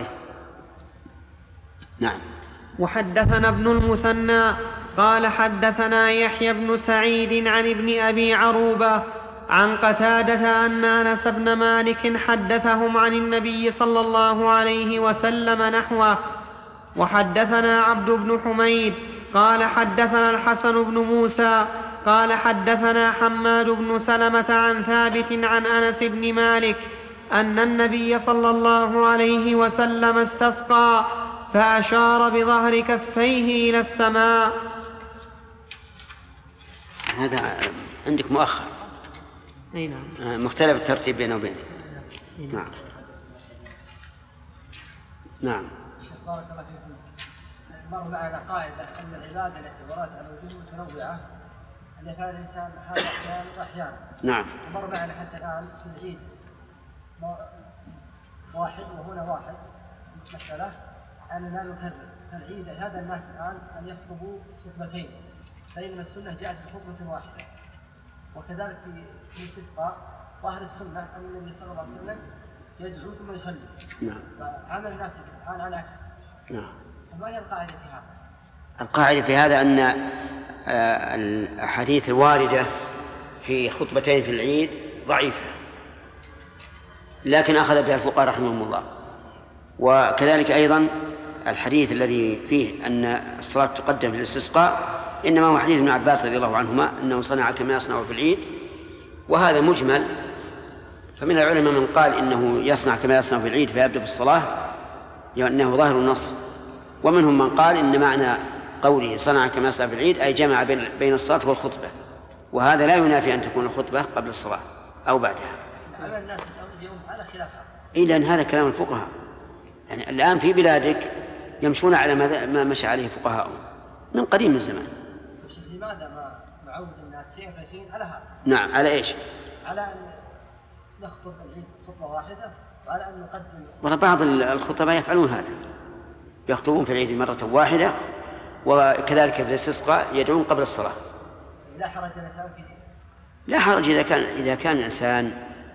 نعم. وحدثنا ابن المثنى قال حدثنا يحيى بن سعيد عن ابن أبي عروبة عن قتادة أن أنس بن مالك حدثهم عن النبي صلى الله عليه وسلم نحوه. وحدثنا عبد بن حميد قال حدثنا الحسن بن موسى قال حدثنا حماد بن سلمة عن ثابت عن أنس بن مالك أن النبي صلى الله عليه وسلم استسقى فأشار بظهر كفيه إلى السماء. هذا عندك مؤخر. أي نعم. مختلف الترتيب بينه وبينه. نعم. نعم. بارك الله فيكم. مر معنا قاعدة أن العبادة التي وردت على الوجوه متنوعة أن يفعل الإنسان هذا أحيانا وأحيانا. نعم. مر معنا حتى الآن في العيد واحد وهنا واحد مسألة أننا نكرر العيد هذا الناس الآن أن يخطبوا خطبتين بينما السنة جاءت بخطبة واحدة. وكذلك في الاستسقاء ظاهر السنة أن النبي صلى الله عليه وسلم يدعو ثم يصلي. نعم. فعمل الناس الآن على العكس. نعم. ما هي القاعدة في هذا؟ القاعدة في هذا أن الأحاديث الواردة في خطبتين في العيد ضعيفة، لكن أخذ بها الفقهاء رحمهم الله. وكذلك أيضا الحديث الذي فيه أن الصلاة تقدم في الاستسقاء إنما هو حديث ابن عباس رضي الله عنهما أنه صنع كما يصنع في العيد، وهذا مجمل. فمن العلماء من قال إنه يصنع كما يصنع في العيد فيبدأ بالصلاة لأنه ظاهر النص، ومنهم من قال إن معنى قوله صنع كما يصنع في العيد أي جمع بين الصلاة والخطبة، وهذا لا ينافي أن تكون الخطبة قبل الصلاة أو بعدها. على الناس اليوم على خلافها. إلا أن هذا كلام الفقهاء، يعني الآن في بلادك يمشون على ما مشى عليه فقهاءهم من قديم الزمان. لماذا ما نعود الناس شيء فشيء على هذا؟ نعم. على إيش؟ على أن نخطب العيد خطبة واحدة وعلى أن نقدم. والله بعض الخطباء يفعلون هذا، يخطبون في العيد مرة واحدة، وكذلك في الاستسقاء يدعون قبل الصلاة. لا حرج الإنسان فيه. لا حرج إذا كان الإنسان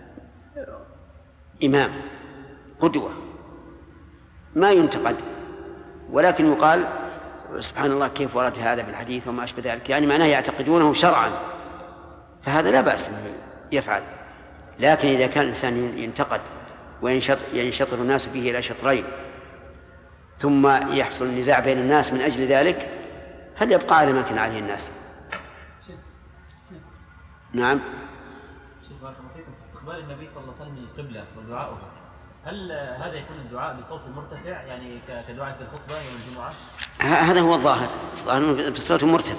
إمام قدوة ما ينتقد، ولكن يقال سبحان الله كيف ورد هذا في الحديث وما أشبه ذلك، يعني معناه يعتقدونه شرعا، فهذا لا بأس يفعل. لكن إذا كان الإنسان ينتقد وينشطر الناس فيه إلى شطرين ثم يحصل النزاع بين الناس من أجل ذلك فليبقى على ما كان عليه الناس. نعم. شيخ بارك الله فيكم، في استقبال النبي صلى الله عليه وسلم للقبلة ودعاؤه، هل هذا يكون الدعاء بصوت مرتفع يعني كدعاء في الخطبة يوم الجمعة؟ هذا هو الظاهر بصوت مرتفع،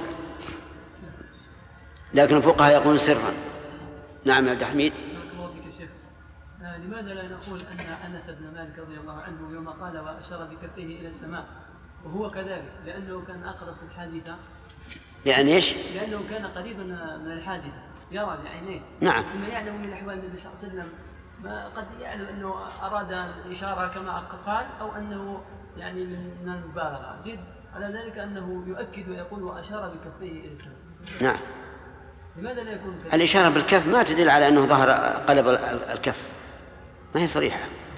لكن الفقهاء يقولون سرا. نعم يا عبد الحميد. لماذا لا نقول أن أنس بن مالك رضي الله عنه يوم قال وأشار بكفيه إلى السماء وهو كذلك لأنه كان أقرب في الحادثة؟ يعني إيش؟ لأنه كان قريبا من الحادثة يرى بعينيه. نعم. ثم يعلم من أحوال النبي صلى الله عليه وسلم ما قد يعلم أنه أراد الإشارة كما قال أو أنه يعني من المبالغة. زيد على ذلك أنه يؤكد ويقول وأشار بكفيه إلى السماء. نعم. لماذا لا يكون كذلك؟ الإشارة بالكف ما تدل على أنه ظهر قلب الكف، ما هي صريحة.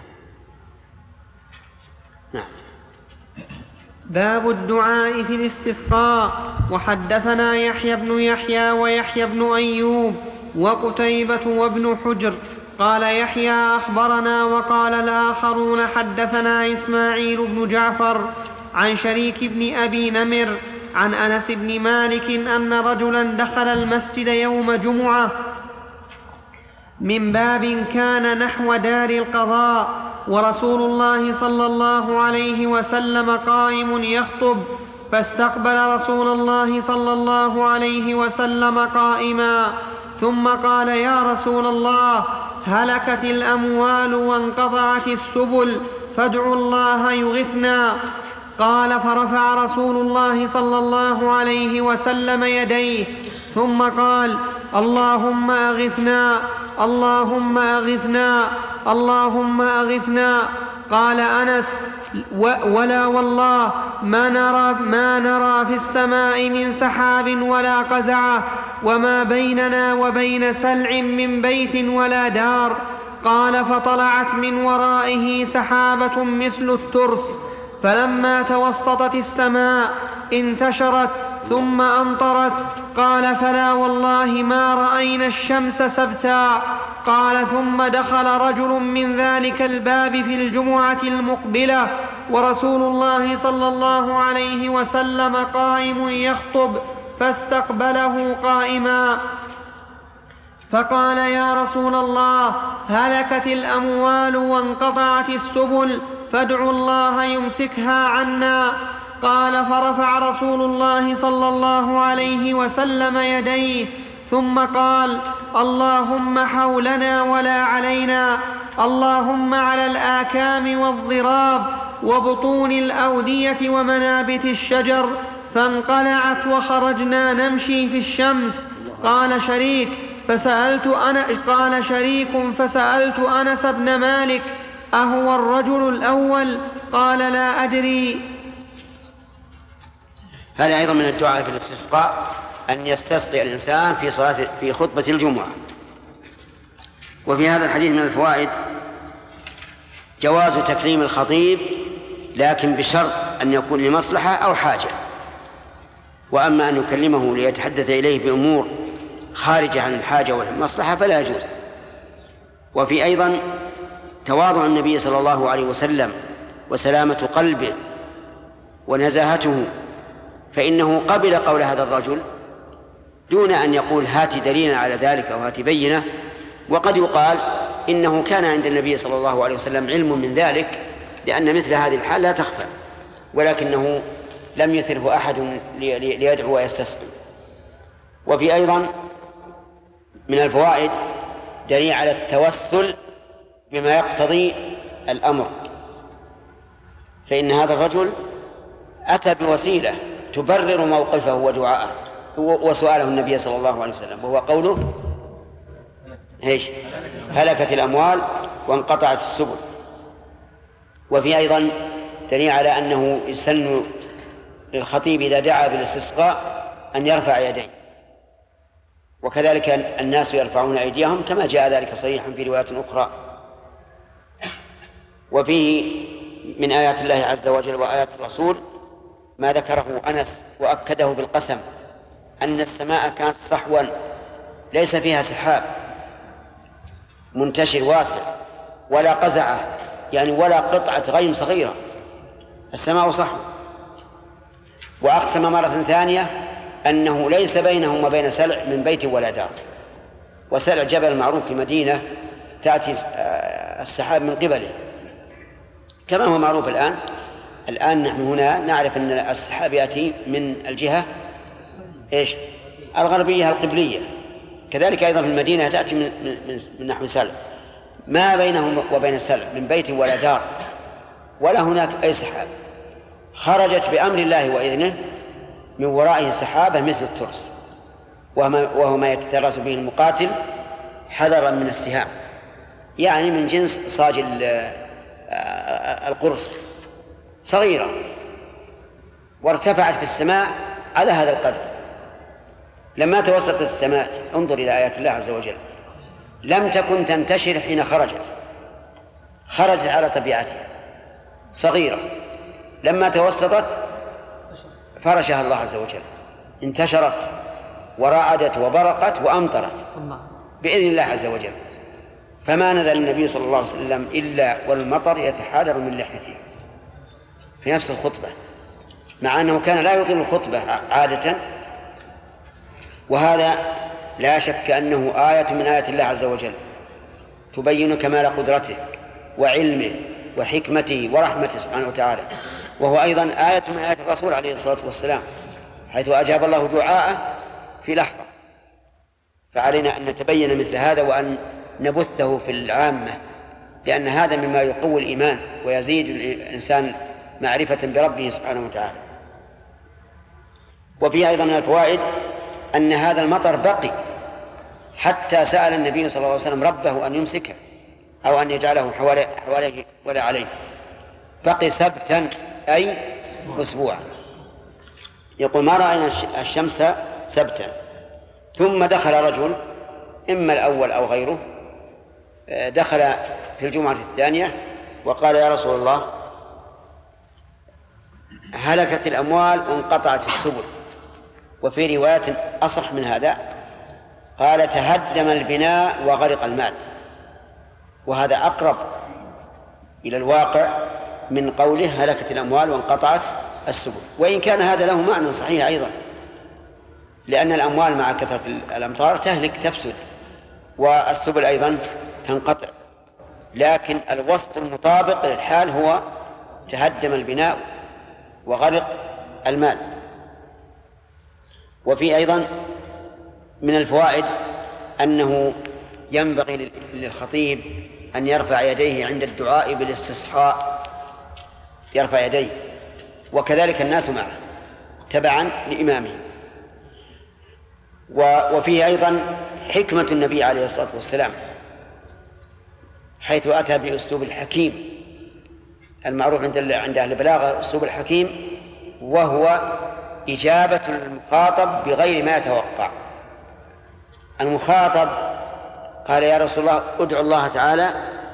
نعم. باب الدعاء في الاستسقاء. وحدثنا يحيى بن يحيى ويحيى بن أيوب وقتيبة وابن حجر قال يحيى أخبرنا وقال الآخرون حدثنا إسماعيل بن جعفر عن شريك بن أبي نمر عن أنس بن مالك أن رجلا دخل المسجد يوم جمعة من باب كان نحو دار القضاء ورسول الله صلى الله عليه وسلم قائم يخطب، فاستقبل رسول الله صلى الله عليه وسلم قائما، ثم قال يا رسول الله هلكت الأموال وانقطعت السبل فادعوا الله يغثنا. قال فرفع رسول الله صلى الله عليه وسلم يديه ثم قال اللهم أغثنا اللهم أغثنا اللهم أغثنا. قال أنس ولا والله ما نرى في السماء من سحاب ولا قزعة وما بيننا وبين سلع من بيت ولا دار. قال فطلعت من ورائه سحابة مثل الترس، فلما توسطت السماء انتشرت ثم أمطرت. قال فلا والله ما رأينا الشمس سبتا. قال ثم دخل رجل من ذلك الباب في الجمعة المقبلة ورسول الله صلى الله عليه وسلم قائم يخطب فاستقبله قائما فقال: يا رسول الله، هلكت الأموال وانقطعت السبل، فادعوا الله يمسكها عنا. قال: فرفع رسول الله صلى الله عليه وسلم يديه ثم قال: اللهم حولنا ولا علينا، اللهم على الآكام والضراب وبطون الأودية ومنابت الشجر. فانقلعت وخرجنا نمشي في الشمس. قال شريك فسألت أنس بن مالك: أهو الرجل الأول؟ قال: لا أدري. هذا أيضا من الدعاء في الاستسقاء، أن يستسقي الإنسان في خطبة الجمعة. وفي هذا الحديث من الفوائد جواز تكريم الخطيب، لكن بشرط أن يكون لمصلحة أو حاجة. وأما أن يكلمه ليتحدث إليه بأمور خارجة عن الحاجة والمصلحة فلا يجوز. وفي أيضا تواضع النبي صلى الله عليه وسلم وسلامة قلبه ونزاهته، فإنه قبل قول هذا الرجل دون أن يقول هات دليلا على ذلك أو هات بينة. وقد يقال إنه كان عند النبي صلى الله عليه وسلم علم من ذلك، لأن مثل هذه الحال لا تخفى، ولكنه لم يثره أحد ليدعو ويستسقي. وفي أيضا من الفوائد دليل على التوسل بما يقتضي الأمر، فإن هذا الرجل أتى بوسيلة تبرر موقفه ودعاءه وسؤاله النبي صلى الله عليه وسلم، وهو قوله: هلكت الأموال وانقطعت السبل. وفي أيضا دليل على أنه يسن للخطيب إذا دعا بالاستسقاء أن يرفع يديه، وكذلك الناس يرفعون أيديهم كما جاء ذلك صريحا في روايات أخرى. وفيه من آيات الله عز وجل وآيات الرسول ما ذكره أنس وأكده بالقسم، أن السماء كانت صحوا ليس فيها سحاب منتشر واسع ولا قزعة، يعني ولا قطعة غيم صغيرة، السماء صحو. وأقسم مرة ثانية أنه ليس بينهم وبين سلع من بيت ولا دار. وسلع جبل معروف في مدينة تأتي السحاب من قبله، كما هو معروف الآن نحن هنا نعرف أن السحاب يأتي من الجهة الغربية القبلية، كذلك أيضا في المدينة تأتي من نحو سلع. ما بينهم وبين السلع من بيت ولا دار ولا هناك أي سحاب، خرجت بأمر الله وإذنه من ورائه سحابة مثل الترس، وهو ما يتترس به المقاتل حذرا من السهام، يعني من جنس صاج القرص، صغيرة، وارتفعت في السماء على هذا القدر. لما توسطت السماء، انظر إلى آيات الله عز وجل، لم تكن تنتشر حين خرجت على طبيعتها صغيرة، لما توسطت فرشها الله عز وجل، انتشرت ورعدت وبرقت وأمطرت بإذن الله عز وجل. فما نزل النبي صلى الله عليه وسلم إلا والمطر يتحادر من لحيته في نفس الخطبة، مع أنه كان لا يطيل الخطبة عادة. وهذا لا شك أنه آية من آيات الله عز وجل تبين كمال قدرته وعلمه وحكمته ورحمته سبحانه وتعالى، وهو أيضا آية من آيات الرسول عليه الصلاة والسلام، حيث أجاب الله دعاءه في لحظة. فعلينا أن نتبين مثل هذا وأن نبثه في العامة، لأن هذا مما يقوي الإيمان ويزيد الإنسان معرفة بربه سبحانه وتعالى. وفيه أيضا من الفوائد أن هذا المطر بقي حتى سأل النبي صلى الله عليه وسلم ربه أن يمسكه أو أن يجعله حواليه ولا عليه، بقي سبتا أي أسبوعا. يقول: ما رأينا الشمس سبتا. ثم دخل رجل، إما الأول أو غيره، دخل في الجمعة الثانية وقال: يا رسول الله، هلكت الأموال وانقطعت السبل. وفي روايات أصح من هذا قال: تهدم البناء وغرق المال. وهذا أقرب إلى الواقع من قوله هلكت الأموال وانقطعت السبل، وإن كان هذا له معنى صحيح أيضا، لأن الأموال مع كثرة الأمطار تهلك تفسد، والسبل أيضا تنقطع، لكن الوسط المطابق للحال هو تهدم البناء وغرق المال. وفي أيضا من الفوائد أنه ينبغي للخطيب أن يرفع يديه عند الدعاء بالاستصحاء، يرفع يديه، وكذلك الناس معه تبعا لإمامه. وفيه أيضا حكمة النبي عليه الصلاة والسلام، حيث أتى بأسلوب الحكيم المعروف عند أهل البلاغة، أسلوب الحكيم، وهو إجابة المخاطب بغير ما يتوقع. المخاطب قال يا رسول الله ادعو الله تعالى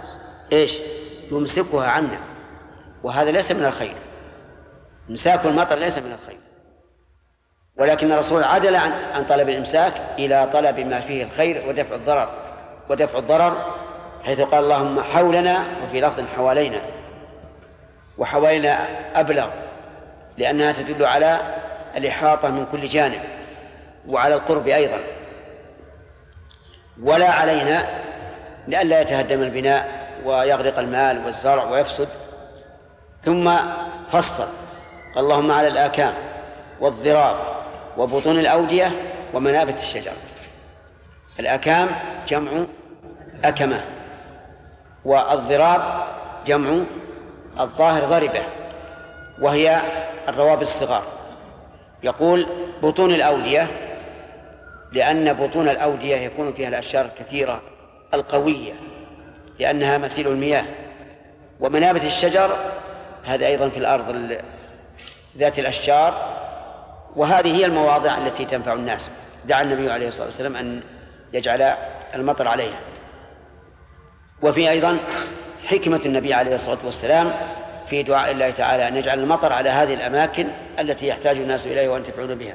يمسكها عنا، وهذا ليس من الخير، إمساك المطر ليس من الخير، ولكن الرسول عدل عن طلب الإمساك إلى طلب ما فيه الخير ودفع الضرر، حيث قال اللهم حولنا، وفي لفظ حوالينا، وحوالينا أبلغ لأنها تدل على الإحاطة من كل جانب وعلى القرب أيضا، ولا علينا لئلا يتهدم البناء ويغرق المال والزرع ويفسد. ثم فصل قال اللهم على الآكام والضراب وبطون الأودية ومنابت الشجر. الآكام جمع أكمة، والضراب جمع الظاهر ضربة، وهي الروابط الصغار. يقول بطون الأودية لأن بطون الأودية يكون فيها الأشجار الكثيرة القوية لأنها مسيل المياه. ومنابت الشجر هذا أيضا في الأرض ذات الأشجار، وهذه هي المواضع التي تنفع الناس. دعا النبي عليه الصلاة والسلام أن يجعل المطر عليها. وفي أيضا حكمة النبي عليه الصلاة والسلام في دعاء الله تعالى أن يجعل المطر على هذه الأماكن التي يحتاج الناس إليه وينتفعون بها.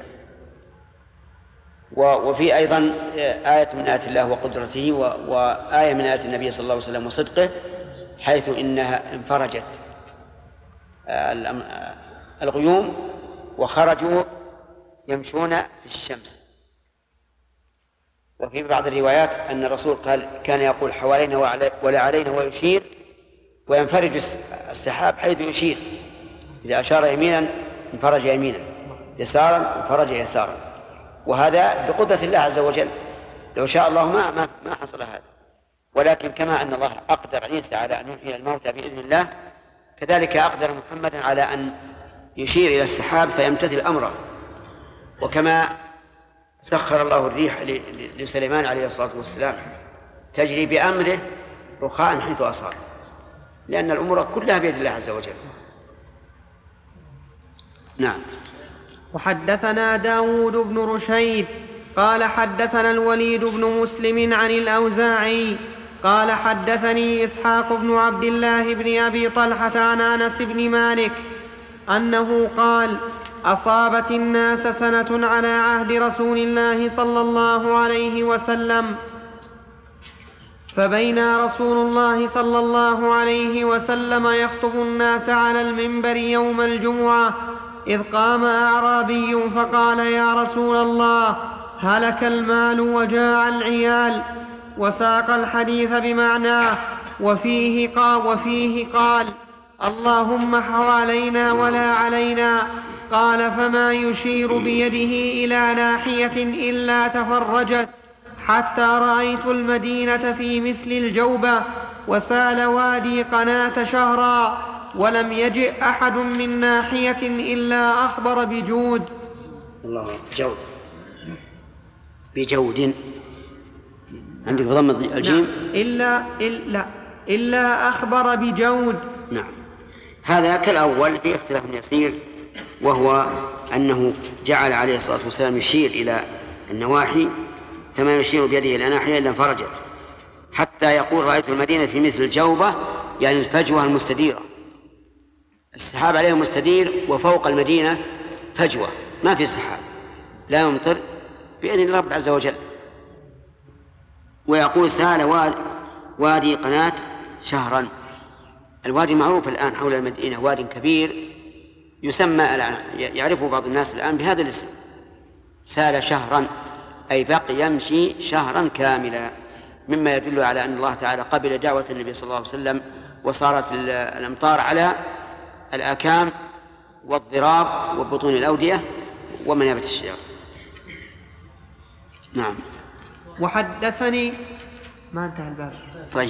وفي أيضا آية من آيات الله وقدرته، وآية من آيات النبي صلى الله عليه وسلم وصدقه، حيث إنها انفرجت الغيوم وخرجوا يمشون في الشمس. وفي بعض الروايات أن الرسول قال كان يقول حوالينا ولا علينا ويشير، وينفرج السحاب حيث يشير، إذا أشار يمينا انفرج يمينا، يسارا انفرج يسارا، وهذا بقدرة الله عز وجل، لو شاء الله ما حصل هذا. ولكن كما أن الله أقدر عيسى على أن يحيي الموتى بإذن الله، كذلك أقدر محمدا على أن يشير إلى السحاب فيمتثل أمره. وكما سخر الله الريح لسليمان عليه الصلاة والسلام تجري بأمره رخاء حيث أصاب، لأن الأمور كلها بيد الله عز وجل. نعم. وحدثنا داود بن رشيد قال حدثنا الوليد بن مسلم عن الأوزاعي قال حدثني إسحاق بن عبد الله بن أبي طلحة عن أنس بن مالك أنه قال أصابت الناس سنة على عهد رسول الله صلى الله عليه وسلم، فبينا رسول الله صلى الله عليه وسلم يخطب الناس على المنبر يوم الجمعة إذ قام أعرابي فقال يا رسول الله هلك المال وجاع العيال، وساق الحديث بمعناه، وفيه قال اللهم حوالينا ولا علينا. قال فما يشير بيده إلى ناحية إلا تفرجت حتى رأيت المدينة في مثل الجوبة، وسال وادي قناة شهرا، ولم يجئ أحد من ناحية إلا أخبر بجود. الله جود بجود عندك بضم الجيم. إلا أخبر بجود. نعم. هذا كالأول في اختلاف يسير، وهو أنه جعل عليه الصلاة والسلام يشير إلى النواحي، فما يشير بيده إلى ناحية إلا انفرجت حتى يقول رأيت المدينة في مثل الجوبة، يعني الفجوة المستديرة، السحاب عليه مستدير، وفوق المدينة فجوة ما في سحاب، لا يمطر بإذن الرب عز وجل. ويقول سال وادي قناة شهرا، الوادي معروف الآن حول المدينة وادي كبير يسمى يعرفه بعض الناس الآن بهذا الاسم، سال شهرا، أي بقي يمشي شهرا كاملا، مما يدل على أن الله تعالى قبل دعوة النبي صلى الله عليه وسلم، وصارت الأمطار على الآكام والضراب وبطون الأودية ومنابت الشجر. نعم. وحدثني ما انتهى الباب. طيب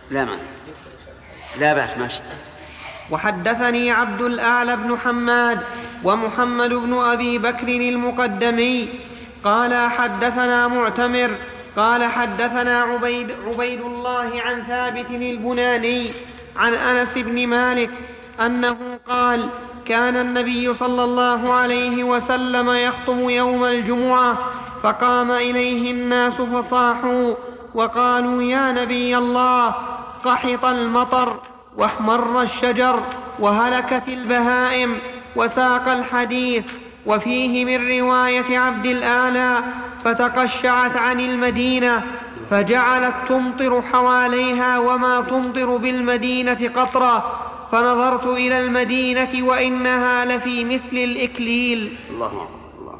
لا بأس ماشي. وحدثني عبد الأعلى بن حماد ومحمد بن أبي بكر المقدمي قال حدثنا معتمر قال حدثنا عبيد الله عن ثابت البناني عن أنس بن مالك أنه قال كان النبي صلى الله عليه وسلم يخطب يوم الجمعة فقام إليه الناس فصاحوا وقالوا يا نبي الله قحط المطر واحمر الشجر وهلكت البهائم وساق الحديث. وفيه من رواية عبد الأعلى فتقشعت عن المدينة فجعلت تمطر حواليها وما تمطر بالمدينة قطرة فنظرت إلى المدينة وإنها لفي مثل الإكليل. الله أكبر.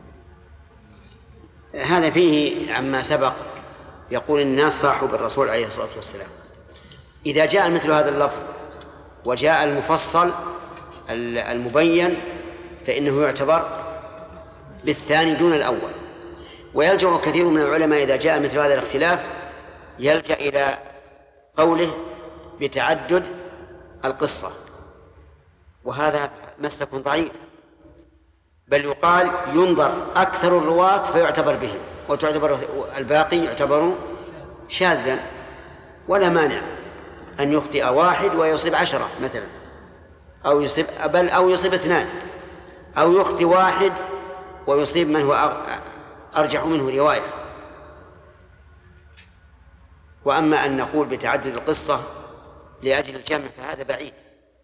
هذا فيه عما سبق يقول الناس صاحوا بالرسول عليه الصلاة والسلام. إذا جاء مثل هذا اللفظ وجاء المفصل المبين فإنه يعتبر بالثاني دون الأول. ويلجأ كثير من العلماء إذا جاء مثل هذا الاختلاف يلجأ إلى قوله بتعدد القصة، وهذا مسلك ضعيف، بل يقال ينظر أكثر الرواة فيعتبر بهم، وتعتبر الباقي يعتبر شاذا، ولا مانع أن يخطئ واحد ويصيب 10 مثلا، أو يصيب 2، أو يخطئ واحد ويصيب من هو أرجح منه رواية. وأما أن نقول بتعدد القصة لأجل الجمع فهذا بعيد.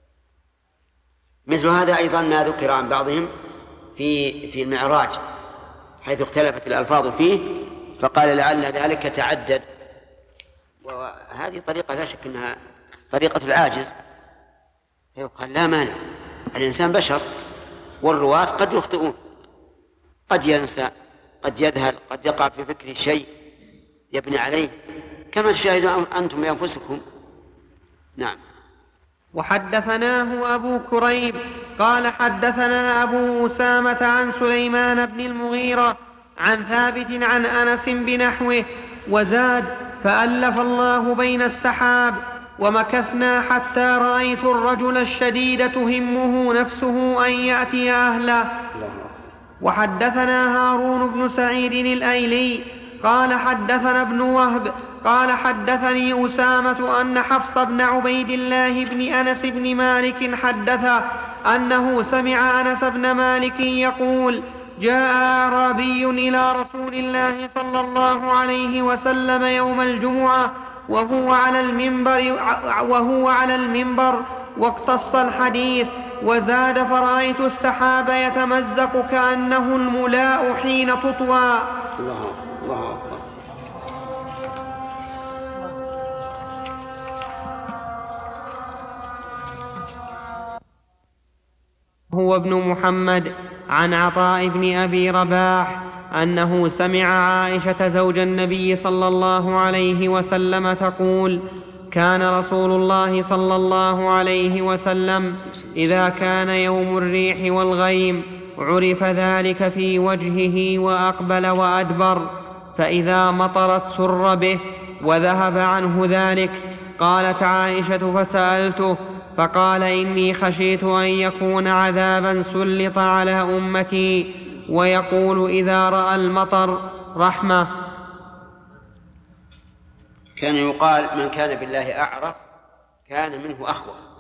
مثل هذا أيضا ما ذكر عن بعضهم في المعراج حيث اختلفت الألفاظ فيه فقال لعل ذلك تعدد، وهذه طريقة لا شك أنها طريقة العاجز. يقال لا مانع، الإنسان بشر والرواة قد يخطئون، قد ينسى، قد يذهل، قد يقع في فكره شيء يبني عليه كما تشاهدون أنتم بأنفسكم. نعم. وحدثناه أبو كريب قال حدثنا أبو أسامة عن سليمان بن المغيرة عن ثابت عن أنس بنحوه وزاد فألف الله بين السحاب ومكثنا حتى رأيت الرجل الشديد تهمه نفسه أن يأتي أهله. وحدثنا هارون بن سعيد الأيلي قال حدثنا ابن وهب قال حدثني أسامة أن حفص بن عبيد الله بن أنس بن مالك حدث أنه سمع أنس بن مالك يقول جاء أعرابي إلى رسول الله صلى الله عليه وسلم يوم الجمعة وهو على المنبر واقتص الحديث وزاد فرأيت السحاب يتمزق كأنه الملاء حين تطوى. الله أكبر. هو ابن محمد عن عطاء بن أبي رباح أنه سمع عائشة زوج النبي صلى الله عليه وسلم تقول كان رسول الله صلى الله عليه وسلم إذا كان يوم الريح والغيم عرف ذلك في وجهه وأقبل وأدبر، فإذا مطرت سر به وذهب عنه ذلك. قالت عائشة فسألته فقال إني خشيت أن يكون عذابا سلط على أمتي، ويقول إذا رأى المطر رحمة. كان يقال من كان بالله أعرف كان منه أخوف،